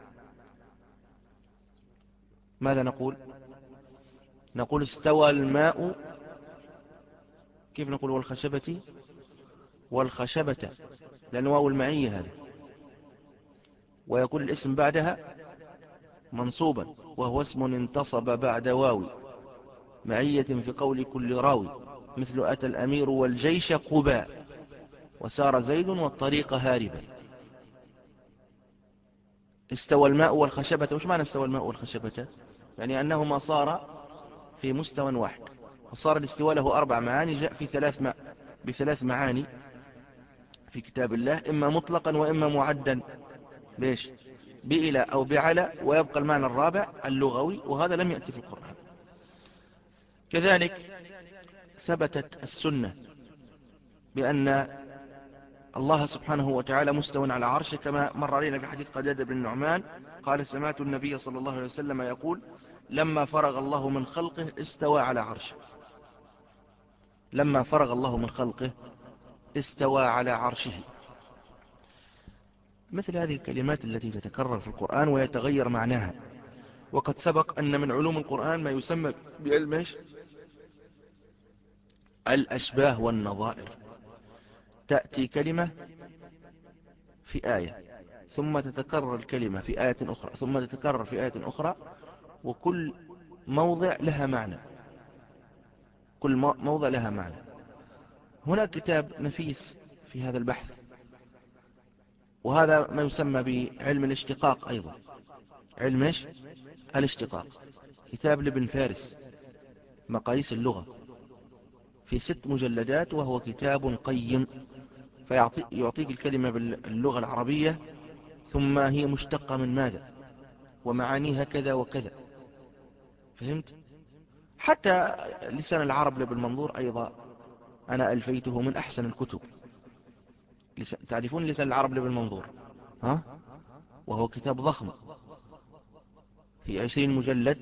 ماذا نقول؟ نقول استوى الماء، كيف نقول؟ والخشبة والخشبة، لأن واو المعية هذا، ويكون الاسم بعدها منصوبا وهو اسم انتصب بعد واو معية في قول كل راوي، مثل أتى الأمير والجيش قبا وسار زيد والطريق هاربا. استوى الماء والخشبة. وش معنى استوى الماء والخشبة؟ يعني أنهما صار في مستوى واحد. وصار الاستواء له أربع معاني، جاء في ثلاث ما بثلاث معاني في كتاب الله، إما مطلقا وإما معدا بيش بإلى أو بعلى، ويبقى المعنى الرابع اللغوي، وهذا لم يأتي في القرآن. كذلك ثبتت السنة بأن الله سبحانه وتعالى مستوى على عرشه، كما مر علينا في حديث قتادة بن النعمان قال سمعت النبي صلى الله عليه وسلم يقول لما فرغ الله من خلقه استوى على عرشه. لما فرغ الله من خلقه استوى على عرشه. مثل هذه الكلمات التي تتكرر في القرآن ويتغير معناها. وقد سبق أن من علوم القرآن ما يسمى بعلم الأشباه والنظائر. تأتي كلمة في آية ثم تتكرر الكلمة في آية أخرى ثم تتكرر في آية أخرى، وكل موضع لها معنى، كل موضع لها معنى. هنا كتاب نفيس في هذا البحث، وهذا ما يسمى بعلم الاشتقاق أيضا، علم إيش؟ الاشتقاق. كتاب لابن فارس مقاييس اللغة في ست مجلدات، وهو كتاب قيم، فيعطيك الكلمة باللغة العربية ثم هي مشتقة من ماذا ومعانيها كذا وكذا، فهمت؟ حتى لسان العرب لابن منظور أيضا أنا ألفيته من أحسن الكتب. تعرفون لسان العرب لابن منظور؟ ها؟ وهو كتاب ضخم في عشرين مجلد،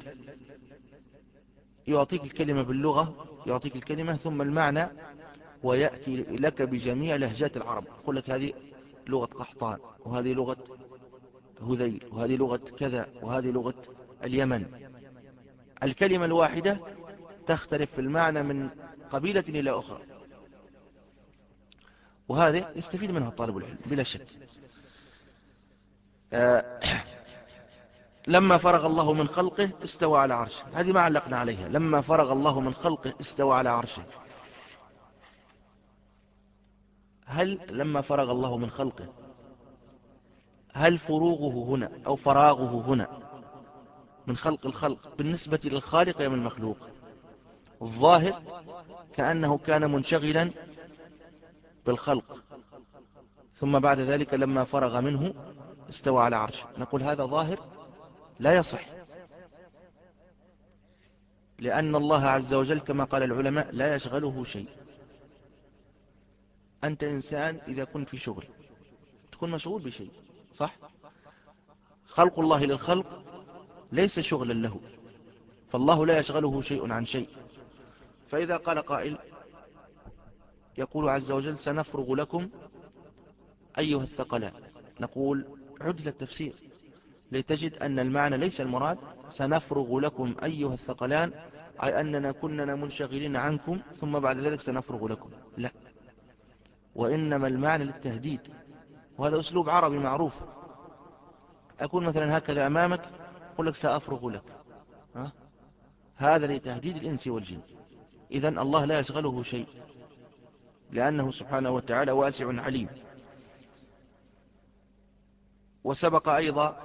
يعطيك الكلمة باللغة، يعطيك الكلمة ثم المعنى، ويأتي لك بجميع لهجات العرب. يقول لك هذه لغة قحطان، وهذه لغة هذيل، وهذه لغة كذا، وهذه لغة اليمن. الكلمة الواحدة تختلف في المعنى من قبيلة إلى أخرى، وهذا يستفيد منها الطالب العلم بلا شك. آه لما فرغ الله من خلقه استوى على عرشه، هذه ما علقنا عليها. لما فرغ الله من خلقه استوى على عرشه، هل لما فرغ الله من خلقه، هل فروغه هنا أو فراغه هنا من خلق الخلق بالنسبة للخالق أم المخلوق؟ الظاهر كأنه كان منشغلا بالخلق، ثم بعد ذلك لما فرغ منه استوى على عرشه. نقول هذا ظاهر لا يصح، لأن الله عز وجل كما قال العلماء لا يشغله شيء. أنت إنسان إذا كنت في شغل تكون مشغول بشيء، صح؟ خلق الله للخلق ليس شغلا له، فالله لا يشغله شيء عن شيء. فإذا قال قائل يقول عز وجل سنفرغ لكم أيها الثقلان، نقول عدل التفسير لتجد أن المعنى ليس المراد سنفرغ لكم أيها الثقلان أي أننا كنا منشغلين عنكم ثم بعد ذلك سنفرغ لكم، لا، وإنما المعنى للتهديد. وهذا أسلوب عربي معروف. أكون مثلا هكذا أمامك أقول لك سأفرغ لك، ها؟ هذا لتهديد الإنس والجن. إذن الله لا يشغله شيء، لأنه سبحانه وتعالى واسع عليم. وسبق أيضا.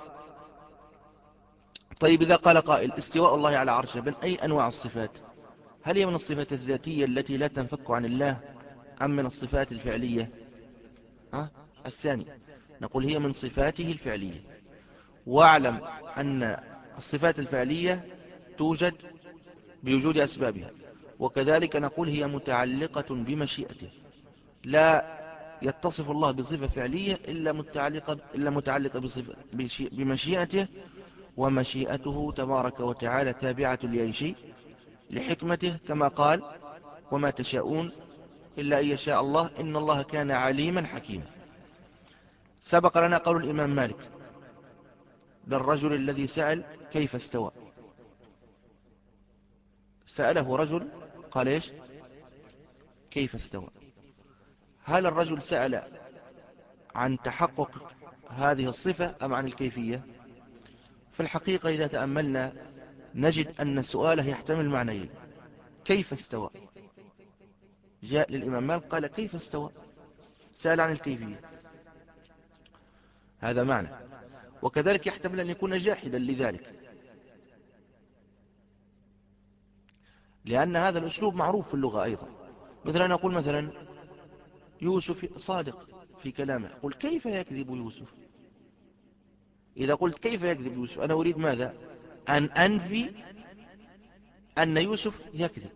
طيب إذا قال قائل استواء الله على عرشه من أي أنواع الصفات؟ هل هي من الصفات الذاتية التي لا تنفك عن الله أم من الصفات الفعلية؟ ها؟ الثاني، نقول هي من صفاته الفعلية. واعلم أن الصفات الفعلية توجد بوجود أسبابها، وكذلك نقول هي متعلقة بمشيئته. لا يتصف الله بصفة فعلية إلا متعلقة, إلا متعلقة بصفة بمشيئته، ومشيئته تبارك وتعالى تابعة لأي شيء لحكمته، كما قال وما تشاءون إلا أن يشاء الله إن الله كان عليما حكيما. سبق لنا قول الإمام مالك للرجل الذي سأل كيف استوى، سأله رجل قال إيش؟ كيف استوى. هل الرجل سأل عن تحقق هذه الصفة أم عن الكيفية؟ في الحقيقة إذا تأملنا نجد أن سؤاله يحتمل معنيين. كيف استوى؟ جاء للإمام مالك قال كيف استوى، سأل عن الكيفية، هذا معنى. وكذلك يحتمل أن يكون جاحدا لذلك، لأن هذا الأسلوب معروف في اللغة أيضا. مثلا نقول مثلا يوسف صادق في كلامه، قل كيف يكذب يوسف؟ إذا قلت كيف يكذب يوسف أنا أريد ماذا؟ أن أنفي أن يوسف يكذب،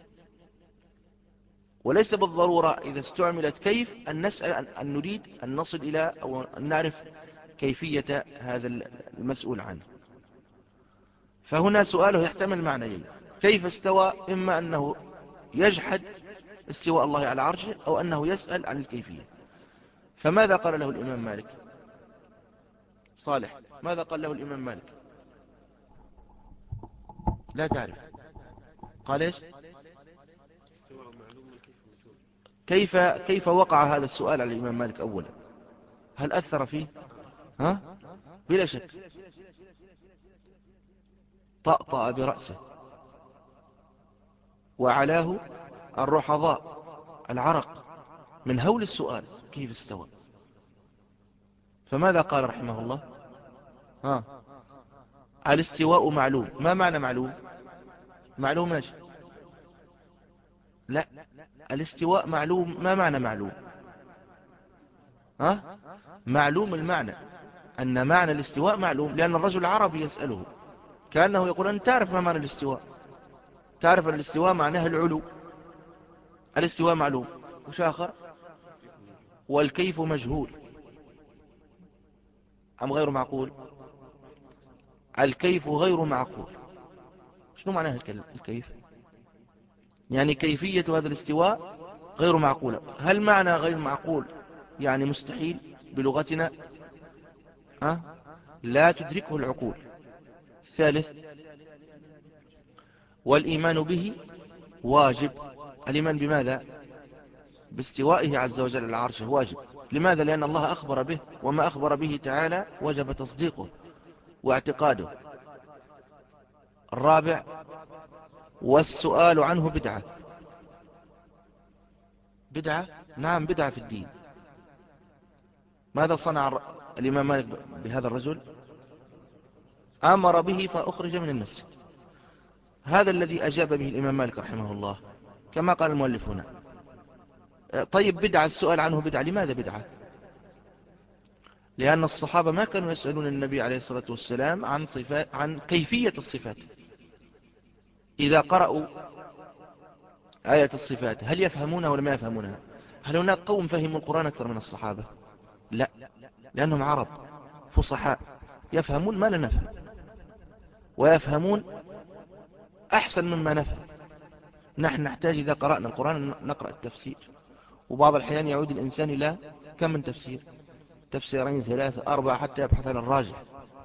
وليس بالضرورة إذا استعملت كيف أن نسأل أن نريد أن نصل إلى أو أن نعرف كيفية هذا المسؤول عنه. فهنا سؤاله يحتمل معنيين، كيف استوى، إما أنه يجحد استواء الله على عرشه أو أنه يسأل عن الكيفية. فماذا قال له الإمام مالك؟ صالح، ماذا قال له الإمام مالك؟ لا تعرف. قال إيش؟ كيف كيف وقع هذا السؤال على الإمام مالك أولا؟ هل أثر فيه؟ ها؟ بلا شك طأطأ برأسه وعلاه الرحضاء العرق من هول السؤال كيف استوى. فماذا قال رحمه الله؟ ها؟ الاستواء معلوم. ما معنى معلوم؟ معلوم ايش؟ لا، الاستواء معلوم. ما معنى معلوم؟ ها؟ معلوم المعنى، أن معنى الاستواء معلوم، لأن الرجل العربي يسأله كأنه يقول أنت تعرف ما معنى الاستواء؟ تعرف أن الاستواء معناه العلو. الاستواء معلوم. وش آخر؟ والكيف مجهول أم غير معقول؟ الكيف غير معقول. شنو معناه الكيف؟ يعني كيفية هذا الاستواء غير معقولة. هل معنى غير معقول يعني مستحيل بلغتنا؟ أه؟ لا تدركه العقول. الثالث والإيمان به واجب. الإيمان بماذا؟ باستوائه عز وجل على عرشه واجب. لماذا؟ لأن الله أخبر به، وما أخبر به تعالى وجب تصديقه واعتقاده. الرابع والسؤال عنه بدعة. بدعة؟ نعم بدعة في الدين. ماذا صنع الإمام مالك بهذا الرجل؟ أمر به فأخرج من المسجد. هذا الذي أجاب به الإمام مالك رحمه الله كما قال المؤلف هنا. طيب بدعة، السؤال عنه بدعة. لماذا بدعة؟ لأن الصحابة ما كانوا يسألون النبي عليه الصلاة والسلام عن صفات، عن كيفية الصفات. إذا قرأوا آية الصفات هل يفهمونها ولا ما يفهمونها؟ هل هناك قوم فهموا القرآن أكثر من الصحابة؟ لا، لأنهم عرب فصحاء يفهمون ما لا نفهم، ويفهمون أحسن مما نفهم. نحن نحتاج إذا قرأنا القرآن نقرأ التفسير، وبعض الأحيان يعود الإنسان إلى كم من تفسير، تفسيرين ثلاثة أربعة، حتى يبحث عن الراجح،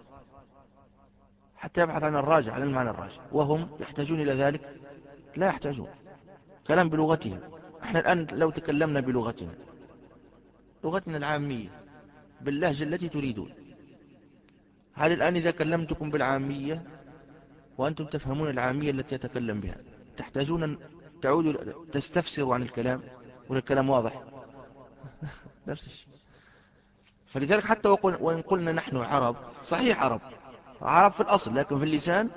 حتى يبحث عن الراجح، عن المعنى الراجح. وهم يحتاجون إلى ذلك؟ لا يحتاجون. كلام بلغتهم. احنا الآن لو تكلمنا بلغتنا، لغتنا العامية باللهجة التي تريدون، هل الآن إذا كلمتكم بالعامية وأنتم تفهمون العامية التي يتكلم بها تحتاجون أن تعودوا تستفسروا عن الكلام ولا الكلام واضح؟ نفس الشيء. فلذلك حتى وإن قلنا نحن عرب، صحيح عرب عرب في الأصل، لكن في اللسان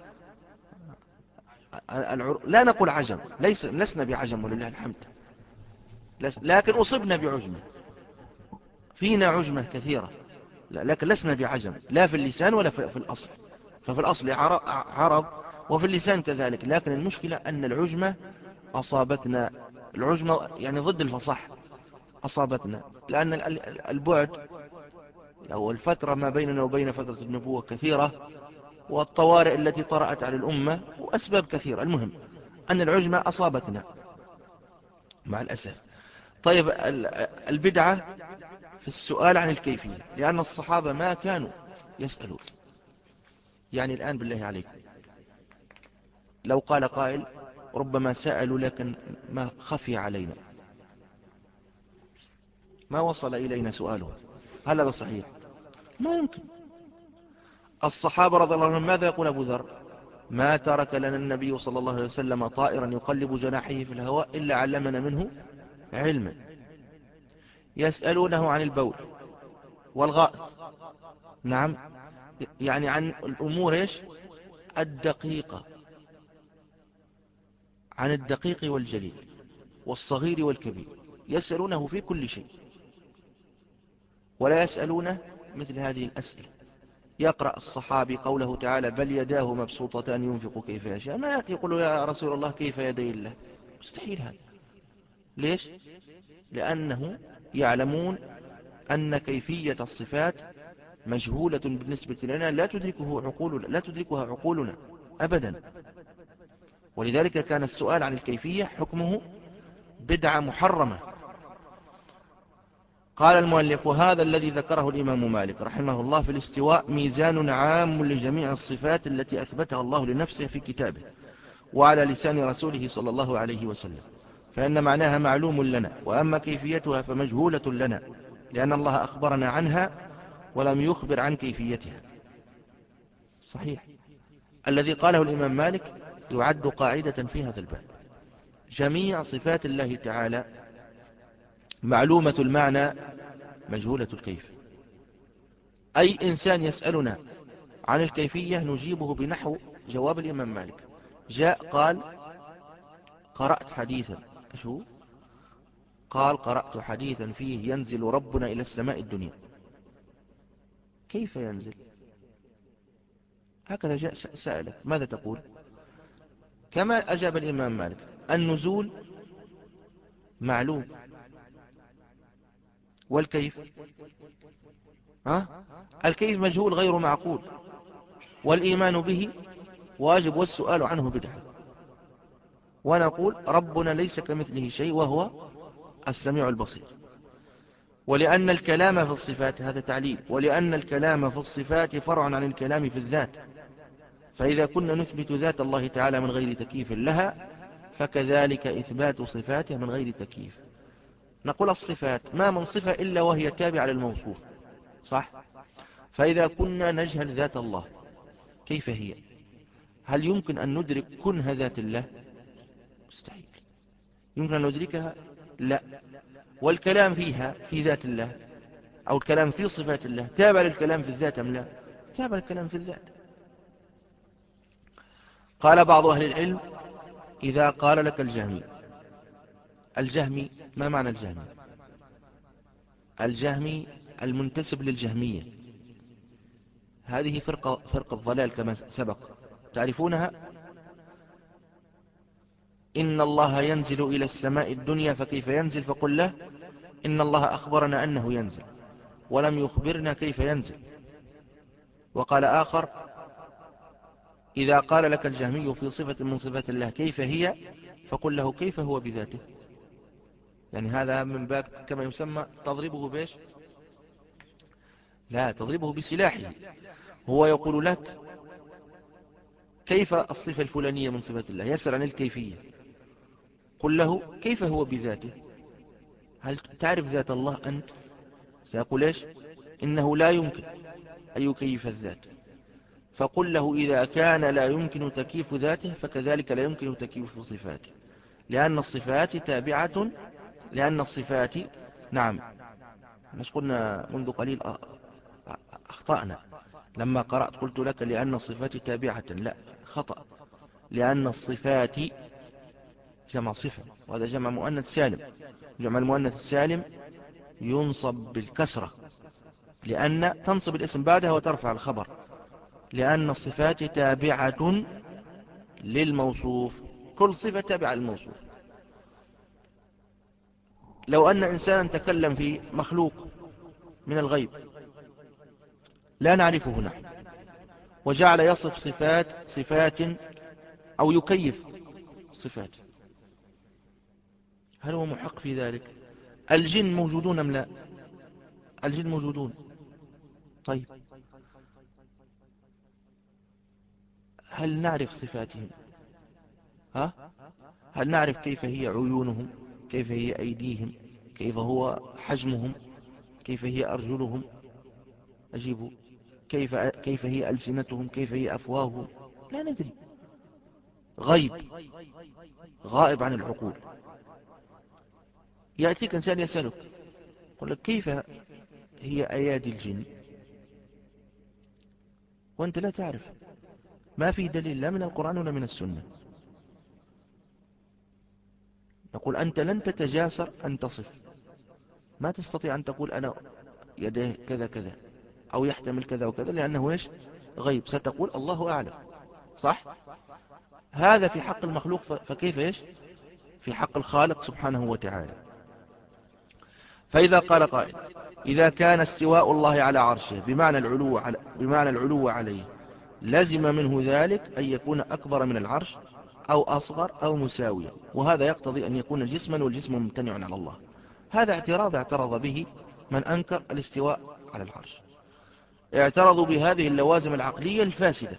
لا نقول عجم. ليس لسنا بعجم ولله الحمد، لكن أصبنا بعجمة، فينا عجمة كثيرة، لكن لسنا بعجم لا في اللسان ولا في الأصل. ففي الأصل عرب وفي اللسان كذلك، لكن المشكلة أن العجمة أصابتنا. العجمة يعني ضد الفصاحة أصابتنا، لأن البعد أو الفترة ما بيننا وبين فترة النبوة كثيرة، والطوارئ التي طرأت على الأمة وأسباب كثيرة. المهم أن العجمة أصابتنا مع الأسف. طيب البدعة في السؤال عن الكيفية، لأن الصحابة ما كانوا يسألون. يعني الآن بالله عليكم لو قال قائل ربما سألوا لكن ما خفي علينا، ما وصل إلينا سؤاله، هل هذا صحيح؟ ما يمكن. الصحابة رضي الله عنهم ماذا يقول أبو ذر؟ ما ترك لنا النبي صلى الله عليه وسلم طائرا يقلب جناحيه في الهواء إلا علمنا منه علما. يسألونه عن البول والغائط، نعم، يعني عن الأمور إيش؟ الدقيقة، عن الدقيق والجليل والصغير والكبير، يسألونه في كل شيء، ولا يسألونه مثل هذه الأسئلة. يقرأ الصحابي قوله تعالى بل يداه مبسوطتان ينفق كيف يشاء، ما يأتي يقول يا رسول الله كيف يدي الله؟ مستحيل هذا. ليش؟ لأنه يعلمون أن كيفية الصفات مجهولة بالنسبة لنا، لا تدركه عقولنا، لا تدركها عقولنا أبدا. ولذلك كان السؤال عن الكيفية حكمه بدعة محرمة. قال المؤلف: وهذا الذي ذكره الإمام مالك رحمه الله في الاستواء ميزان عام لجميع الصفات التي أثبتها الله لنفسه في كتابه وعلى لسان رسوله صلى الله عليه وسلم، فإن معناها معلوم لنا، وأما كيفيتها فمجهولة لنا، لأن الله أخبرنا عنها ولم يخبر عن كيفيتها. صحيح. الذي قاله الإمام مالك يعد قاعدة في هذا الباب. جميع صفات الله تعالى معلومة المعنى مجهولة الكيف. أي إنسان يسألنا عن الكيفية نجيبه بنحو جواب الإمام مالك. جاء قال: قرأت حديثا. شو؟ قال: قرأت حديثا فيه ينزل ربنا إلى السماء الدنيا. كيف ينزل؟ هكذا جاء سألك، ماذا تقول؟ كما أجاب الإمام مالك: النزول معلوم، والكيف ها؟ الكيف مجهول غير معقول، والإيمان به واجب، والسؤال عنه بدعة. ونقول: ربنا ليس كمثله شيء وهو السميع البصير. ولأن الكلام في الصفات، هذا تعليل، ولأن الكلام في الصفات فرع عن الكلام في الذات، فإذا كنا نثبت ذات الله تعالى من غير تكييف لها فكذلك إثبات صفاته من غير تكييف. نقول: الصفات ما من صفة إلا وهي تابعة للموصوف، صح؟ فإذا كنا نجهل ذات الله كيف هي؟ هل يمكن أن ندرك كنه ذات الله؟ مستحيل. يمكن أن ندركها؟ لا. والكلام فيها في ذات الله أو الكلام في صفات الله تابع للكلام في الذات أم لا؟ تابع الكلام في الذات. قال بعض أهل العلم: إذا قال لك الجهمي، الجهمي ما معنى الجهمي؟ الجهمي المنتسب للجهمية، هذه فرقة, فرقة الضلال كما سبق، تعرفونها؟ إن الله ينزل إلى السماء الدنيا فكيف ينزل؟ فقل له: إن الله أخبرنا أنه ينزل ولم يخبرنا كيف ينزل. وقال آخر: إذا قال لك الجهمي في صفة من صفات الله كيف هي؟ فقل له: كيف هو بذاته؟ يعني هذا من باب كما يسمى تضربه بيش؟ لا، تضربه بسلاحه. هو يقول لك كيف الصفة الفلانية من صفات الله، يسأل عن الكيفية. قل له: كيف هو بذاته؟ هل تعرف ذات الله أنت؟ سيقول إيش؟ إنه لا يمكن أن يكيف الذات. فقل له: إذا كان لا يمكن تكييف ذاته فكذلك لا يمكن تكييف صفاته، لأن الصفات تابعة، لأن الصفات نعم. مش قلنا منذ قليل أخطأنا لما قرأت قلت لك لأن الصفات تابعة؟ لا، خطأ. لأن الصفات جمع صفة، وهذا جمع مؤنث سالم. جمع المؤنث السالم ينصب بالكسرة، لأن تنصب الاسم بعدها وترفع الخبر، لأن الصفات تابعة للموصوف. كل صفة تابعة للموصوف. لو أن إنسانا تكلم في مخلوق من الغيب لا نعرفه نحن، وجعل يصف صفات صفات أو يكيف صفات، هل هو محق في ذلك؟ الجن موجودون أم لا؟ الجن موجودون. طيب، هل نعرف صفاتهم؟ ها؟ هل نعرف كيف هي عيونهم؟ كيف هي أيديهم؟ كيف هو حجمهم؟ كيف هي أرجلهم؟ أجيبوا. كيف, كيف هي ألسنتهم؟ كيف هي أفواههم؟ لا ندري. غيب غائب عن العقول. يأتيك إنسان يسألك يقول لك كيف هي أيادي الجن، وأنت لا تعرف، ما في دليل لا من القرآن ولا من السنة. نقول أنت لن تتجاسر أن تصف، ما تستطيع أن تقول أنا يديه كذا كذا أو يحتمل كذا وكذا، لأنه إيش؟ غيب. ستقول الله أعلم، صح؟ هذا في حق المخلوق، فكيف إيش؟ في حق الخالق سبحانه وتعالى. فإذا قال قائل: إذا كان استواء الله على عرشه بمعنى العلو, على بمعنى العلو عليه، لزم منه ذلك أن يكون أكبر من العرش أو أصغر أو مساويا، وهذا يقتضي أن يكون جسما، والجسم ممتنع على الله. هذا اعتراض اعترض به من أنكر الاستواء على العرش. اعترضوا بهذه اللوازم العقلية الفاسدة،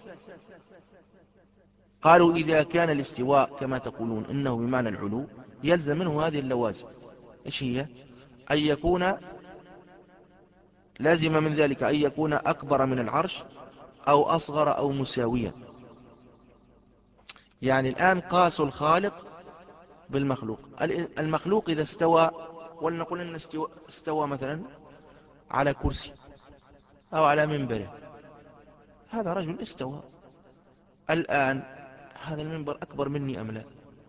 قالوا إذا كان الاستواء كما تقولون إنه بمعنى العلو يلزم منه هذه اللوازم. إيش هي؟ أن يكون لازم من ذلك أن يكون أكبر من العرش أو أصغر أو مساويا. يعني الآن قاسوا الخالق بالمخلوق. المخلوق إذا استوى، ولنقول أن استوى, استوى مثلا على كرسي أو على منبره، هذا رجل استوى. الآن هذا المنبر أكبر مني أم لا؟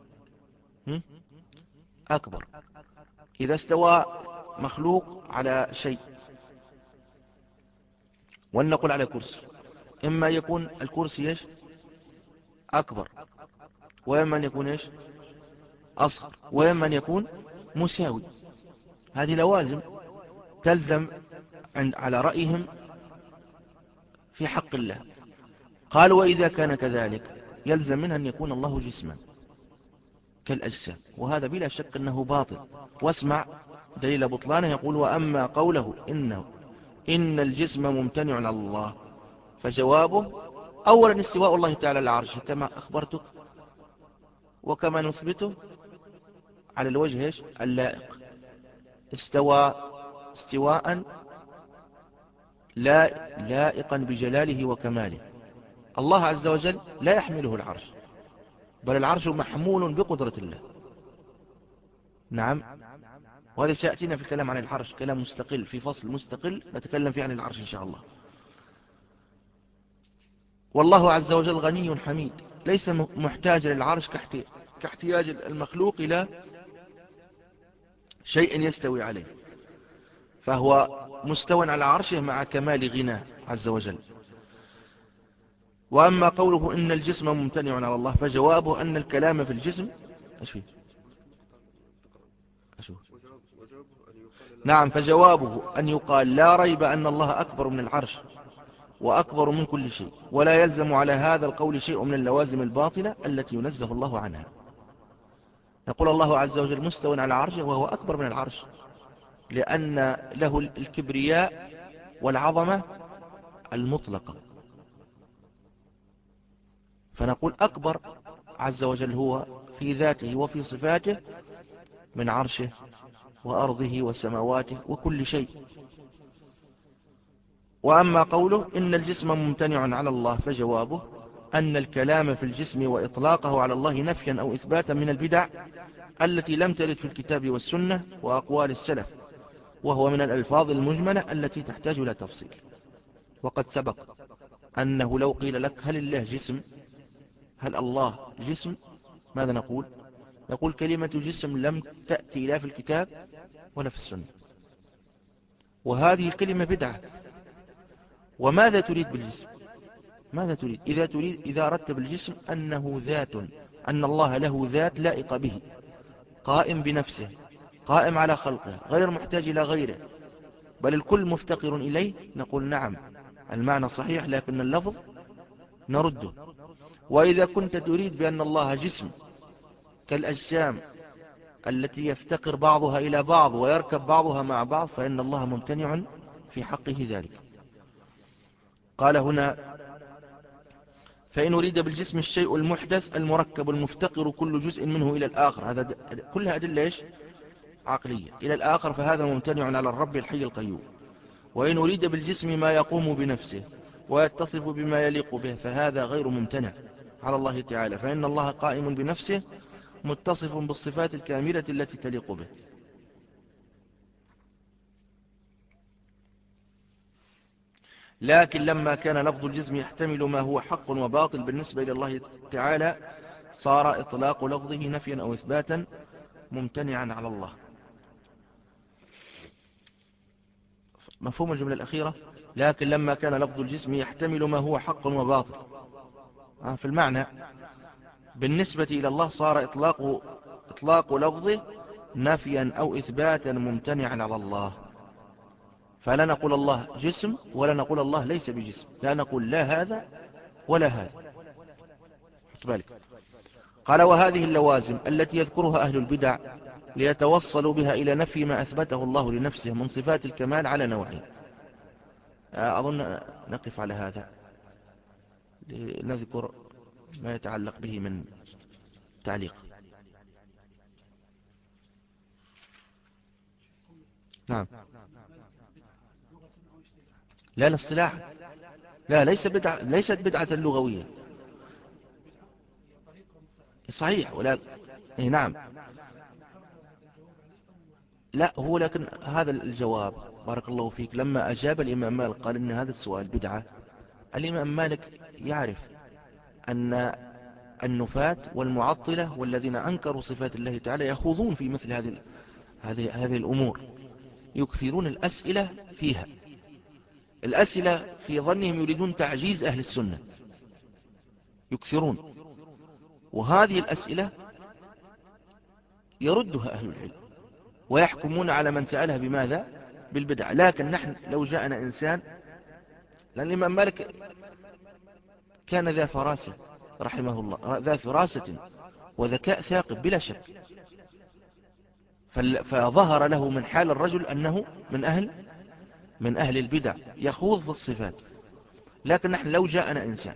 أكبر. إذا استوى مخلوق على شيء، ولنقل على كرسي، إما يكون الكرسي إيش؟ أكبر، وإما أن يكون إيش؟ أصغر، وإما أن يكون مساوي. هذه لوازم تلزم عند على رأيهم في حق الله. قالوا وإذا كان كذلك يلزم منها أن يكون الله جسما كالأجسام، وهذا بلا شك أنه باطل. واسمع دليل بطلانه، يقول وأما قوله إنه إن الجسم ممتنع على الله، فجوابه أولا استواء الله تعالى على العرش كما أخبرتك وكما نثبته على الوجه اللائق، استوى استواء لا لائقا بجلاله وكماله. الله عز وجل لا يحمله العرش، بل العرش محمول بقدرة الله. نعم، وهذا سيأتينا في الكلام عن العرش، كلام مستقل في فصل مستقل نتكلم فيه عن العرش إن شاء الله. والله عز وجل غني حميد، ليس محتاج للعرش كاحتياج المخلوق إلى شيء يستوي عليه، فهو مستوى على عرشه مع كمال غناه عز وجل. وأما قوله إن الجسم ممتنع على الله، فجوابه أن الكلام في الجسم أيش فيه؟ أشوف. نعم، فجوابه أن يقال لا ريب أن الله أكبر من العرش وأكبر من كل شيء، ولا يلزم على هذا القول شيء من اللوازم الباطلة التي ينزه الله عنها. يقول الله عز وجل مستوى على عرشه وهو أكبر من العرش، لأن له الكبرياء والعظمة المطلقة، فنقول أكبر عز وجل هو في ذاته وفي صفاته من عرشه وأرضه وسماواته وكل شيء. وأما قوله إن الجسم ممتنع على الله، فجوابه أن الكلام في الجسم وإطلاقه على الله نفيا أو إثباتا من البدع التي لم ترد في الكتاب والسنة وأقوال السلف، وهو من الألفاظ المجملة التي تحتاج إلى تفصيل. وقد سبق أنه لو قيل لك هل الله جسم، هل الله جسم، ماذا نقول؟ نقول كلمة جسم لم تأتي لا في الكتاب ولا في السنة، وهذه الكلمة بدعة. وماذا تريد بالجسم؟ ماذا تريد؟ إذا تريد إذا أردت بالجسم أنه ذات، أن الله له ذات لائقة به، قائم بنفسه، قائم على خلقه، غير محتاج إلى غيره، بل الكل مفتقر إليه، نقول نعم المعنى صحيح، لكن اللفظ نرده. وإذا كنت تريد بأن الله جسم كالأجسام التي يفتقر بعضها إلى بعض ويركب بعضها مع بعض، فإن الله ممتنع في حقه ذلك. قال هنا فإن أريد بالجسم الشيء المحدث المركب المفتقر كل جزء منه إلى الآخر، هذا كلها أدلة إيش؟ عقلية، إلى الآخر، فهذا ممتنع على الرب الحي القيوم. وإن أريد بالجسم ما يقوم بنفسه ويتصف بما يليق به، فهذا غير ممتنع على الله تعالى، فإن الله قائم بنفسه متصف بالصفات الكاملة التي تليق به. لكن لما كان لفظ الجسم يحتمل ما هو حق وباطل بالنسبة إلى الله تعالى، صار إطلاق لفظه نفيا أو إثباتا ممتنعا على الله. مفهوم الجملة الأخيرة؟ لكن لما كان لفظ الجسم يحتمل ما هو حق وباطل، في المعنى بالنسبة إلى الله صار إطلاق, إطلاق لفظه نفيا أو إثباتا ممتنعا على الله. فلا نقول الله جسم ولا نقول الله ليس بجسم، لا نقول لا هذا ولا هذا. بالك. قال وهذه اللوازم التي يذكرها أهل البدع ليتوصلوا بها إلى نفي ما أثبته الله لنفسه من صفات الكمال على نوعين. أظن نقف على هذا لنذكر ما يتعلق به من تعليق. نعم. لا الاصطلاح لا ليس بدعة، ليست بدعة لغوية صحيح، ولا إيه نعم لا هو لكن هذا الجواب بارك الله فيك لما أجاب الإمام مالك قال إن هذا السؤال بدعة، الإمام مالك يعرف أن النفاة والمعطلة والذين أنكروا صفات الله تعالى يخوضون في مثل هذه هذه هذه الأمور، يكثرون الأسئلة فيها، الأسئلة في ظنهم يريدون تعجيز أهل السنة، يكثرون، وهذه الأسئلة يردها أهل العلم ويحكمون على من سألها بماذا؟ بالبدع. لكن نحن لو جاءنا إنسان، لأن الإمام مالك كان ذا فراسة رحمه الله، ذا فراسة وذكاء ثاقب بلا شك، فظهر له من حال الرجل أنه من أهل من أهل البدع يخوض في الصفات. لكن نحن لو جاءنا إنسان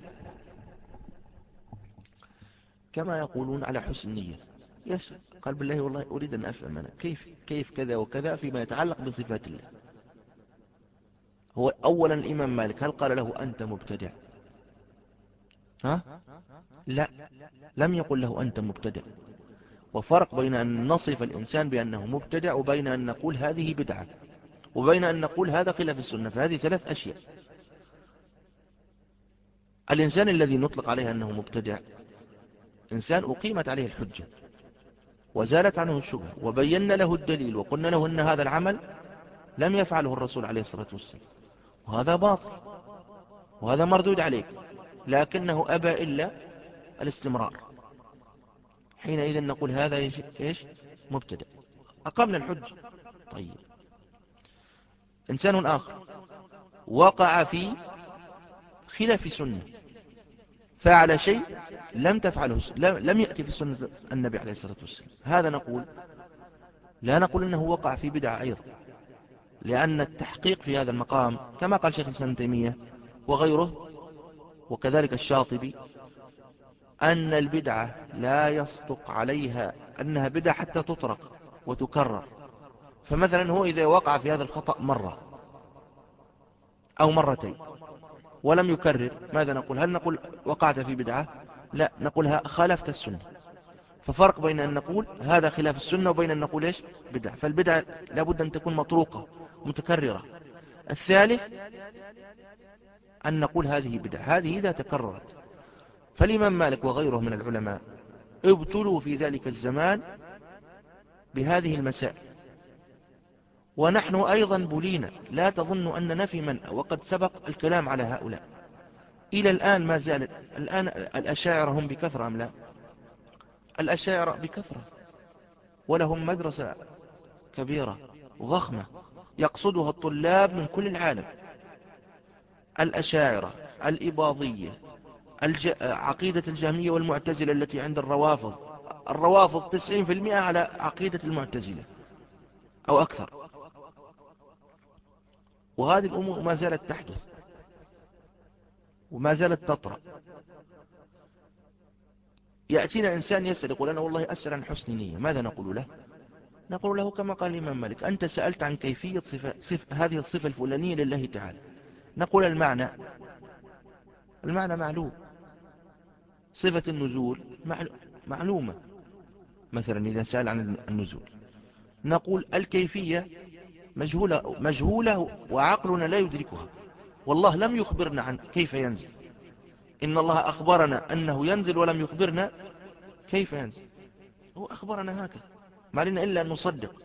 كما يقولون على حسن نية يسأل قال بالله والله أريد أن أفهم أنا كيف كيف كذا وكذا فيما يتعلق بصفات الله، هو أولا الإمام مالك هل قال له أنت مبتدع؟ ها؟ لا، لم يقل له أنت مبتدع. وفرق بين أن نصف الإنسان بأنه مبتدع وبين أن نقول هذه بدعة وبين أن نقول هذا خلاف السنة، فهذه ثلاث أشياء. الإنسان الذي نطلق عليه أنه مبتدع إنسان أقيمت عليه الحجة وزالت عنه الشبهة وبينا له الدليل وقلنا له أن هذا العمل لم يفعله الرسول عليه الصلاة والسلام وهذا باطل وهذا مردود عليك، لكنه أبى إلا الاستمرار، حينئذ نقول هذا إيش؟ مبتدع، أقمنا الحجة. طيب إنسان آخر وقع في خلاف سنة، فعل شيء لم تفعله، لم يأتي في سنة النبي عليه الصلاة والسلام، هذا نقول لا نقول إنه وقع في بدعة أيضا، لأن التحقيق في هذا المقام كما قال شيخ الإسلام ابن تيمية وغيره وكذلك الشاطبي أن البدعة لا يصدق عليها أنها بدعة حتى تطرق وتكرر. فمثلا هو إذا وقع في هذا الخطأ مرة أو مرتين ولم يكرر ماذا نقول؟ هل نقول وقعت في بدعة؟ لا، نقولها خالفت السنة. ففرق بين أن نقول هذا خلاف السنة وبين أن نقول إيش؟ بدعة. فالبدعة لابد أن تكون مطروقة متكررة. الثالث أن نقول هذه بدعة، هذه إذا تكررت. فالإمام مالك وغيره من العلماء ابتلوا في ذلك الزمان بهذه المسائل، ونحن أيضا بلينا، لا تظن أننا في منأى، وقد سبق الكلام على هؤلاء إلى الآن ما زال. الآن الأشاعرة هم بكثرة أم لا؟ الأشاعرة بكثرة ولهم مدرسة كبيرة وضخمة يقصدها الطلاب من كل العالم. الأشاعرة، الإباضية، الج... عقيدة الجهمية والمعتزلة التي عند الروافض، الروافض تسعين في المئة على عقيدة المعتزلة أو أكثر، وهذه الأمور ما زالت تحدث وما زالت تطرأ. يأتينا إنسان يسأل يقول أنا والله أسأل عن حسن نية، ماذا نقول له؟ نقول له كما قال الإمام مالك أنت سألت عن كيفية صفة صف هذه الصفة الفلانية لله تعالى، نقول المعنى المعنى معلوم، صفة النزول معلومة. مثلا إذا سأل عن النزول نقول الكيفية مجهولة, مجهولة وعقلنا لا يدركها، والله لم يخبرنا عن كيف ينزل، إن الله أخبرنا أنه ينزل ولم يخبرنا كيف ينزل، هو أخبرنا هكذا، ما علينا إلا أن نصدق.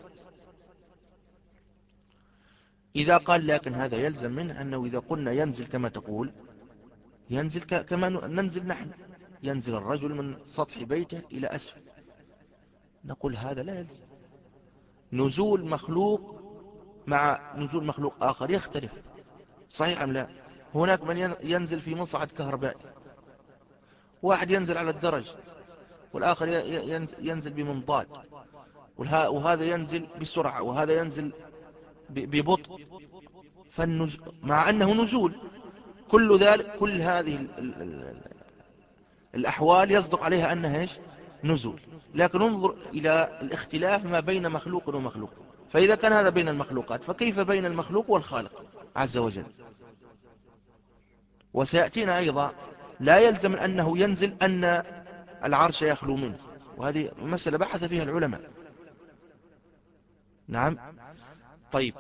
إذا قال لكن هذا يلزم منه أنه إذا قلنا ينزل كما تقول ينزل كما ننزل نحن، ينزل الرجل من سطح بيته إلى أسفل، نقول هذا لا يلزم. نزول مخلوق مع نزول مخلوق آخر يختلف، صحيح أم لا؟ هناك من ينزل في مصعد كهربائي، واحد ينزل على الدرج والآخر ينزل بمنضاد، وهذا ينزل بسرعة وهذا ينزل ببطء، فالنز... مع أنه نزول، كل ذلك كل هذه ال... ال... ال... الأحوال يصدق عليها أنها إيش؟ نزول. لكن انظر إلى الاختلاف ما بين مخلوق ومخلوق، فإذا كان هذا بين المخلوقات فكيف بين المخلوق والخالق عز وجل؟ وسيأتينا أيضا لا يلزم أنه ينزل أن العرش يخلو منه، وهذه مسألة بحث فيها العلماء. نعم. طيب،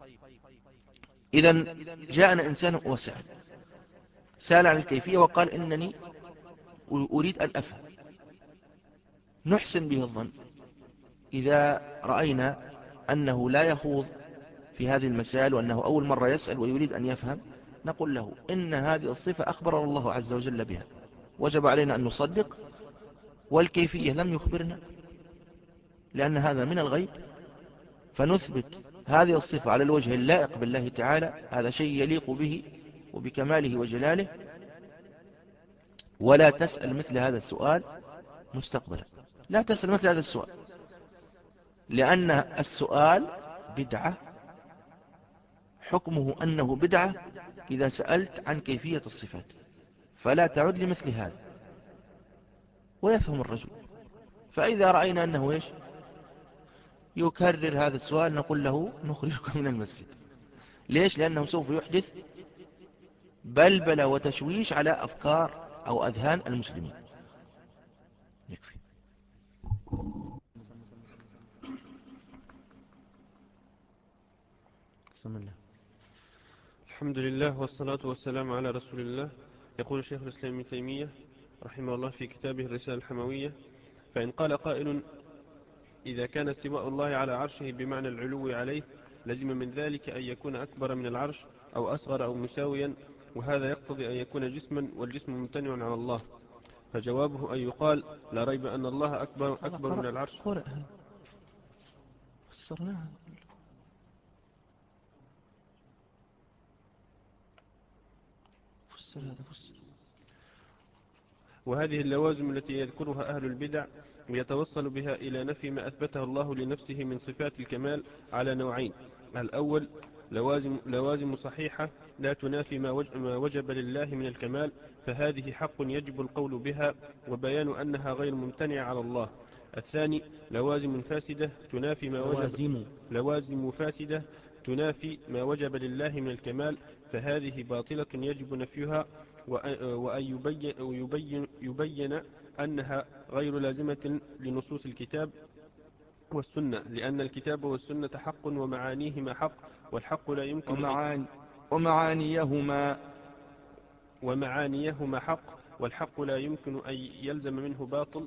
إذن جاءنا إنسان وسأل سأل عن الكيفية وقال إنني أريد أن أفهم. نحسن به الظن إذا رأينا أنه لا يخوض في هذه المسائل وأنه أول مرة يسأل ويريد أن يفهم، نقول له إن هذه الصفة أخبر الله عز وجل بها، وجب علينا أن نصدق، والكيفية لم يخبرنا لأن هذا من الغيب، فنثبت هذه الصفة على الوجه اللائق بالله تعالى، هذا شيء يليق به وبكماله وجلاله، ولا تسأل مثل هذا السؤال مستقبلا. لا تسأل مثل هذا السؤال، لأن السؤال بدعة، حكمه أنه بدعة إذا سألت عن كيفية الصفات، فلا تعد لمثل هذا ويفهم الرجل. فإذا رأينا أنه إيش يكرر هذا السؤال نقول له نخرجك من المسجد. ليش؟ لأنه سوف يحدث بلبلة وتشويش على أفكار أو أذهان المسلمين. يكفي. بسم الله. الحمد لله والصلاة والسلام على رسول الله. يقول شيخ الإسلام ابن تيمية رحمه الله في كتابه الرسالة الحموية: فإن قال قائل إذا كان استواء الله على عرشه بمعنى العلو عليه لزم من ذلك أن يكون أكبر من العرش أو أصغر أو مساويا، وهذا يقتضي أن يكون جسما والجسم ممتنع على الله. فجوابه أن يقال لا ريب أن الله أكبر, أكبر من العرش. قرأ فسرناها. فسر هذا فسر. وهذه اللوازم التي يذكرها أهل البدع ويتوصل بها إلى نفي ما أثبته الله لنفسه من صفات الكمال على نوعين: الأول لوازم, لوازم صحيحة لا تنافي ما وجب لله من الكمال، فهذه حق يجب القول بها وبيان أنها غير ممتنع على الله. الثاني لوازم فاسدة تنافي ما وجب لوازم. لوازم فاسدة تنافي ما وجب لله من الكمال، فهذه باطلة يجب نفيها، وأن يبين, يبين, يبين أنها غير لازمة لنصوص الكتاب والسنة، لأن الكتاب والسنة حق ومعانيهما حق، والحق لا يمكن ومعاني ومعانيهما ومعانيهما حق والحق لا يمكن أن يلزم منه باطل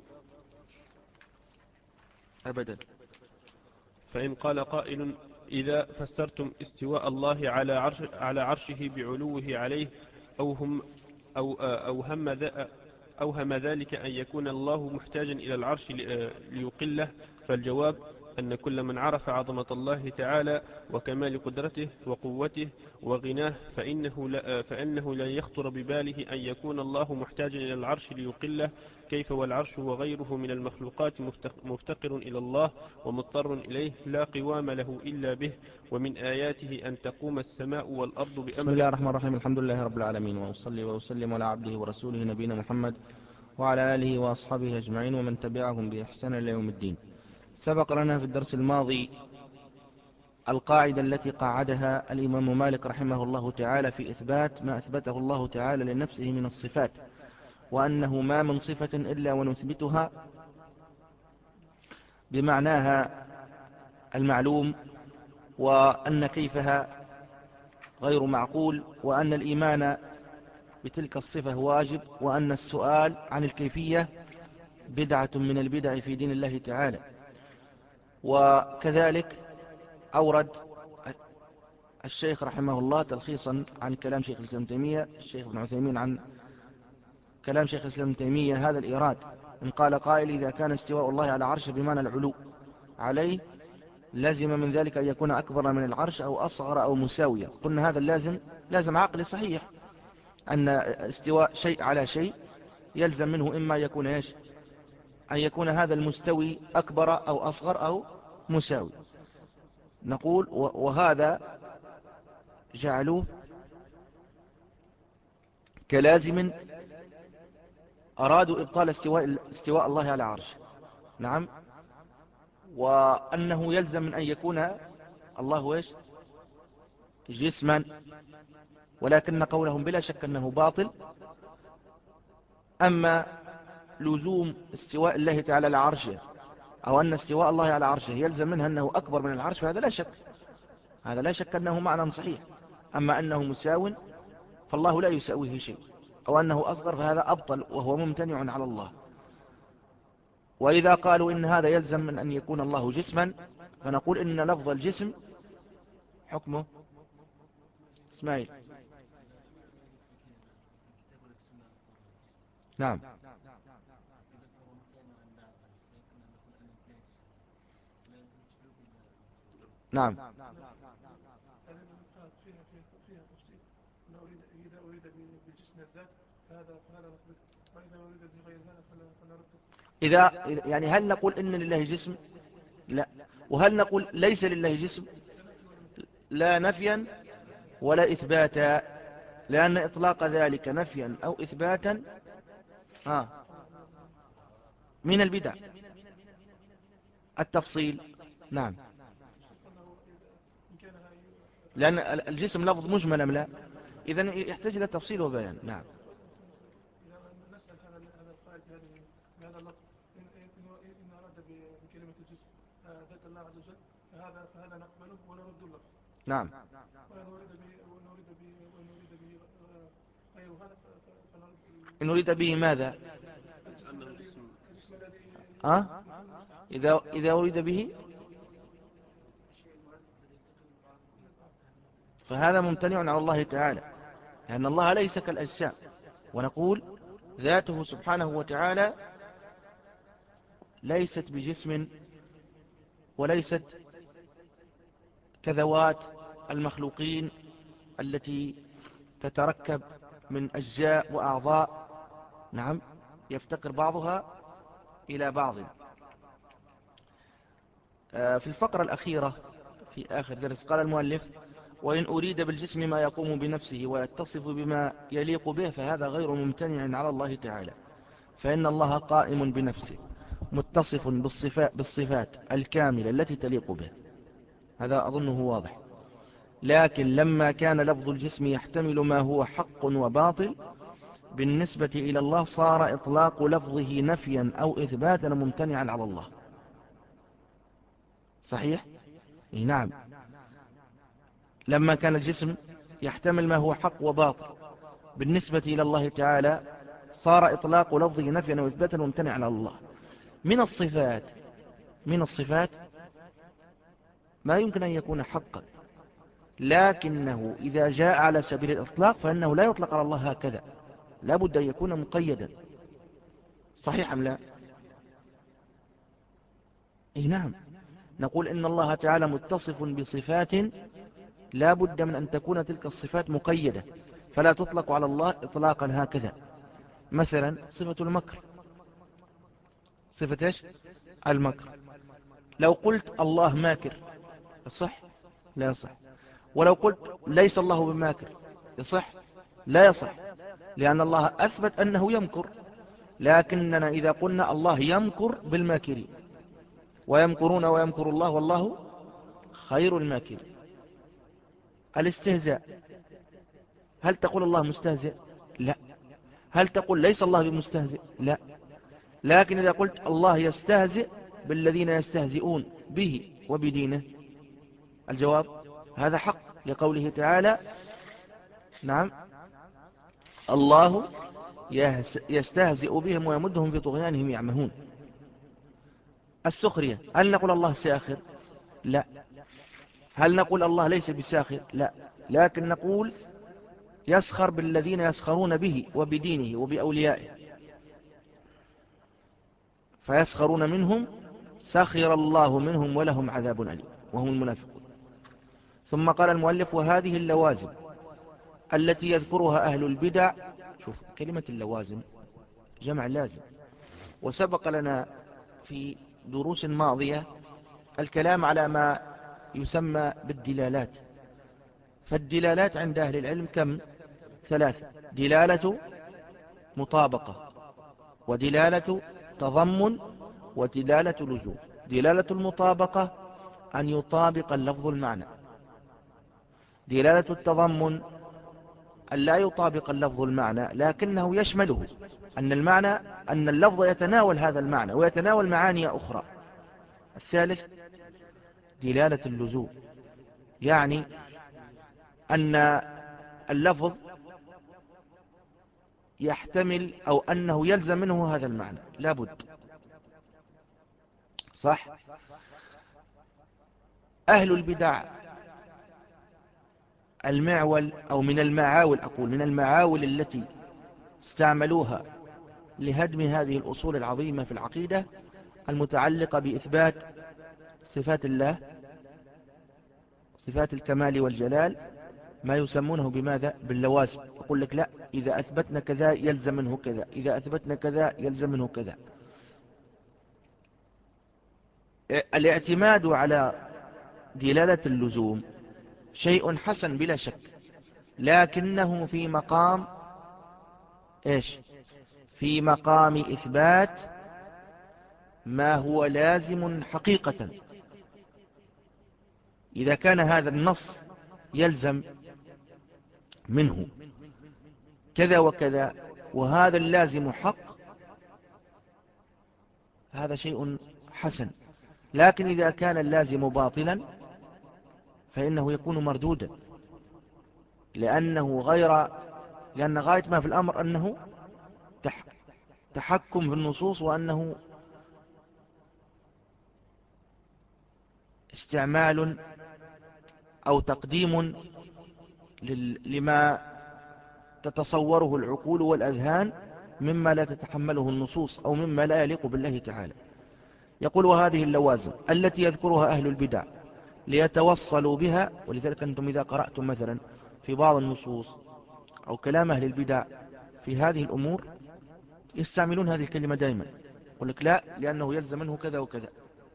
أبدا. فإن قال قائل إذا فسرتم استواء الله على, عرش على عرشه بعلوه عليه أوهم أو أوهم ذا أوهم ذلك أن يكون الله محتاجا إلى العرش ليقله، فالجواب أن كل من عرف عظمة الله تعالى وكمال قدرته وقوته وغناه فإنه لا, فإنه لا يخطر بباله أن يكون الله محتاجا إلى العرش ليقله، كيف والعرش وغيره من المخلوقات مفتقر إلى الله ومضطر إليه لا قوام له إلا به، ومن آياته أن تقوم السماء والأرض بأمره. بسم الله الرحمن الرحيم. الحمد لله رب العالمين، وأصلي وأسلم على عبده ورسوله نبينا محمد وعلى آله وأصحابه أجمعين ومن تبعهم بإحسان إلى يوم الدين. سبق لنا في الدرس الماضي القاعدة التي قاعدها الإمام مالك رحمه الله تعالى في إثبات ما أثبته الله تعالى لنفسه من الصفات، وأنه ما من صفة إلا ونثبتها بمعناها المعلوم، وأن كيفها غير معقول، وأن الإيمان بتلك الصفة واجب، وأن السؤال عن الكيفية بدعة من البدع في دين الله تعالى. وكذلك أورد الشيخ رحمه الله تلخيصا عن كلام شيخ الإسلام ابن تيمية الشيخ ابن عثيمين عن كلام شيخ الإسلام ابن تيمية هذا الإيراد: إن قال قائل إذا كان استواء الله على عرشه بمعنى العلو عليه لازم من ذلك أن يكون أكبر من العرش أو أصغر أو مساويا. قلنا هذا اللازم لازم عقلي صحيح، أن استواء شيء على شيء يلزم منه إما يكون إيش؟ أن يكون هذا المستوي أكبر أو أصغر أو مساوي. نقول وهذا جعلوه كلازم أرادوا إبطال استواء, استواء الله على عرشه. نعم. وأنه يلزم من أن يكون الله إيش جسما، ولكن قولهم بلا شك أنه باطل. أما لزوم استواء الله تعالى على عرشه، أو أن استواء الله على عرشه يلزم منها أنه أكبر من العرش، فهذا لا شك، هذا لا شك أنه معنى صحيح. أما أنه مساو فالله لا يساويه شيء، أو أنه أصغر فهذا أبطل وهو ممتنع على الله. وإذا قالوا إن هذا يلزم من أن يكون الله جسما، فنقول إن لفظ الجسم حكمه إسماعيل. نعم. نعم. إذا أريد بالجسم الذات فهذا فهذا نقبله، وإذا أريد بغير هذا فنرده. إذا يعني هل نقول إن لله جسم؟ لا. وهل نقول ليس لله جسم؟ لا نفيا ولا إثباتا، لأن إطلاق ذلك نفيا أو إثباتا آه من البدع. التفصيل نعم، لأن الجسم لفظ مجمل أم لا؟ إذن يحتاج إلى تفصيل وبيان. نعم. إذا نسأل هذا هذا القائل بهذا اللفظ إن أراد بكلمة الجسم ذات الله عز وجل فهذا فهذا نقبله ونرد اللفظ. نعم. وإن أريد به وإن أريد به وإن أريد به غير هذا فنرد. إن أريد به ماذا؟ أه؟ إذا إذا أريد به فهذا ممتنع على الله تعالى، لأن الله ليس كالأجسام. ونقول ذاته سبحانه وتعالى ليست بجسم وليست كذوات المخلوقين التي تتركب من أجزاء وأعضاء، نعم، يفتقر بعضها إلى بعض. في الفقرة الأخيرة في آخر درس قال المؤلف: وإن أريد بالجسم ما يقوم بنفسه ويتصف بما يليق به فهذا غير ممتنع على الله تعالى، فإن الله قائم بنفسه متصف بالصفات, بالصفات الكاملة التي تليق به. هذا أظنه واضح. لكن لما كان لفظ الجسم يحتمل ما هو حق وباطل بالنسبة إلى الله صار إطلاق لفظه نفيا أو إثباتا ممتنعا على الله. صحيح؟ نعم. لما كان الجسم يحتمل ما هو حق وباطل بالنسبة إلى الله تعالى صار إطلاق لفظه نفيا أو إثباتا ممتنعا على الله. من الصفات من الصفات ما يمكن أن يكون حقا، لكنه إذا جاء على سبيل الإطلاق فإنه لا يطلق على الله هكذا، لا بد أن يكون مقيدا. صحيح أم لا؟ إيه نعم. نقول إن الله تعالى متصف بصفات لا بد من أن تكون تلك الصفات مقيدة، فلا تطلق على الله إطلاقا هكذا. مثلا صفة المكر، صفة إيش؟ المكر. لو قلت الله ماكر يصح؟ لا يصح. ولو قلت ليس الله بماكر يصح؟ لا يصح، لأن الله أثبت أنه يمكر. لكننا إذا قلنا الله يمكر بالماكرين، ويمكرون ويمكر الله والله خير الماكرين. الاستهزاء، هل تقول الله مستهزئ؟ لا. هل تقول ليس الله بمستهزئ؟ لا. لكن إذا قلت الله يستهزئ بالذين يستهزئون به وبدينه، الجواب هذا حق، لقوله تعالى نعم الله يستهزئ بهم ويمدهم في طغيانهم يعمهون. السخرية، هل نقول الله ساخر؟ لا. هل نقول الله ليس بساخر؟ لا. لكن نقول يسخر بالذين يسخرون به وبدينه وبأوليائه، فيسخرون منهم سخر الله منهم ولهم عذاب أليم، وهم المنافقون. ثم قال المؤلف: وهذه اللوازم التي يذكرها أهل البدع. شوف كلمة اللوازم جمع لازم، وسبق لنا في دروس ماضية الكلام على ما يسمى بالدلالات. فالدلالات عند أهل العلم كم؟ ثلاثة: دلالة مطابقة، ودلالة تضمن، ودلالة لزوم. دلالة المطابقة أن يطابق اللفظ المعنى. دلالة التضمن أن لا يطابق اللفظ المعنى لكنه يشمله، أن المعنى أن اللفظ يتناول هذا المعنى ويتناول معاني أخرى. الثالث دلالة اللزوم، يعني أن اللفظ يحتمل أو أنه يلزم منه هذا المعنى لابد. صح؟ أهل البدع المعول أو من المعاول، أقول من المعاول التي استعملوها لهدم هذه الأصول العظيمة في العقيدة المتعلقة بإثبات صفات الله، صفات الكمال والجلال، ما يسمونه بماذا؟ باللوازم. يقول لك لا، إذا أثبتنا كذا يلزم منه كذا، إذا أثبتنا كذا يلزم منه كذا. الاعتماد على دلالة اللزوم شيء حسن بلا شك، لكنه في مقام إيش؟ في مقام إثبات ما هو لازم حقيقة. إذا كان هذا النص يلزم منه كذا وكذا وهذا اللازم حق، هذا شيء حسن. لكن إذا كان اللازم باطلا فإنه يكون مردودا، لأنه غير لأن غاية ما في الأمر أنه تحكم في النصوص، وأنه استعمال أو تقديم لما تتصوره العقول والأذهان مما لا تتحمله النصوص أو مما لا يليق بالله تعالى. يقول: وهذه اللوازم التي يذكرها أهل البدع ليتوصلوا بها. ولذلك أنتم إذا قرأتم مثلا في بعض النصوص أو كلام أهل البدع في هذه الأمور يستعملون هذه الكلمة دائما، يقول لك لا لأنه يلزم منه كذا وكذا.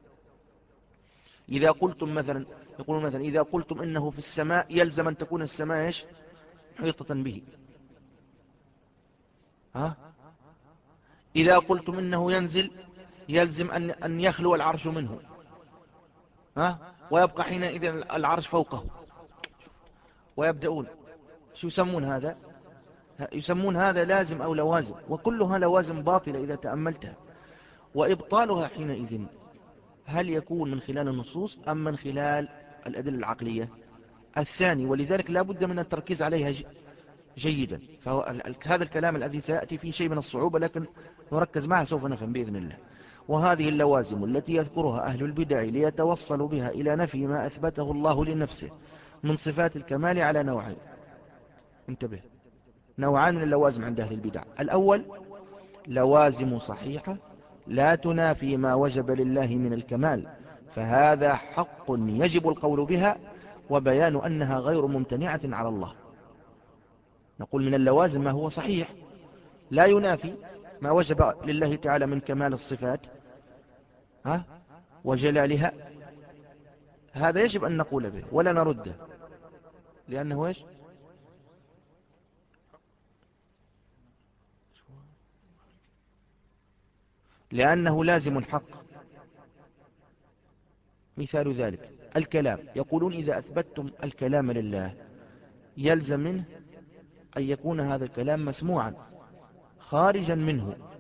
إذا قلتم مثلا يقولون مثلا إذا قلتم إنه في السماء يلزم أن تكون السماء إيش؟ محيطة به. ها؟ إذا قلتم إنه ينزل يلزم أن أن يخلو العرش منه، ها؟ ويبقى حينئذ العرش فوقه. ويبدأون شو يسمون هذا؟ يسمون هذا لازم أو لوازم، وكلها لوازم باطلة إذا تأملتها. وإبطالها حينئذ هل يكون من خلال النصوص أم من خلال الأدلة العقلية؟ الثاني. ولذلك لا بد من التركيز عليها جيدا. فهذا الكلام الذي سيأتي فيه شيء من الصعوبة، لكن نركز معه سوف نفهم بإذن الله. وهذه اللوازم التي يذكرها أهل البدع ليتوصلوا بها إلى نفي ما أثبته الله لنفسه من صفات الكمال على نوعين. انتبه، نوعان من اللوازم عند أهل البدع. الأول لوازم صحيحة لا تنافي ما وجب لله من الكمال، فهذا حق يجب القول بها وبيان أنها غير ممتنعة على الله. نقول من اللوازم ما هو صحيح لا ينافي ما وجب لله تعالى من كمال الصفات ها وجلالها، هذا يجب أن نقول به ولا نرده، لأنه إيش؟ لأنه لازم حق. مثال ذلك الكلام، يقولون إذا أثبتتم الكلام لله يلزم منه أن يكون هذا الكلام مسموعا خارجا منه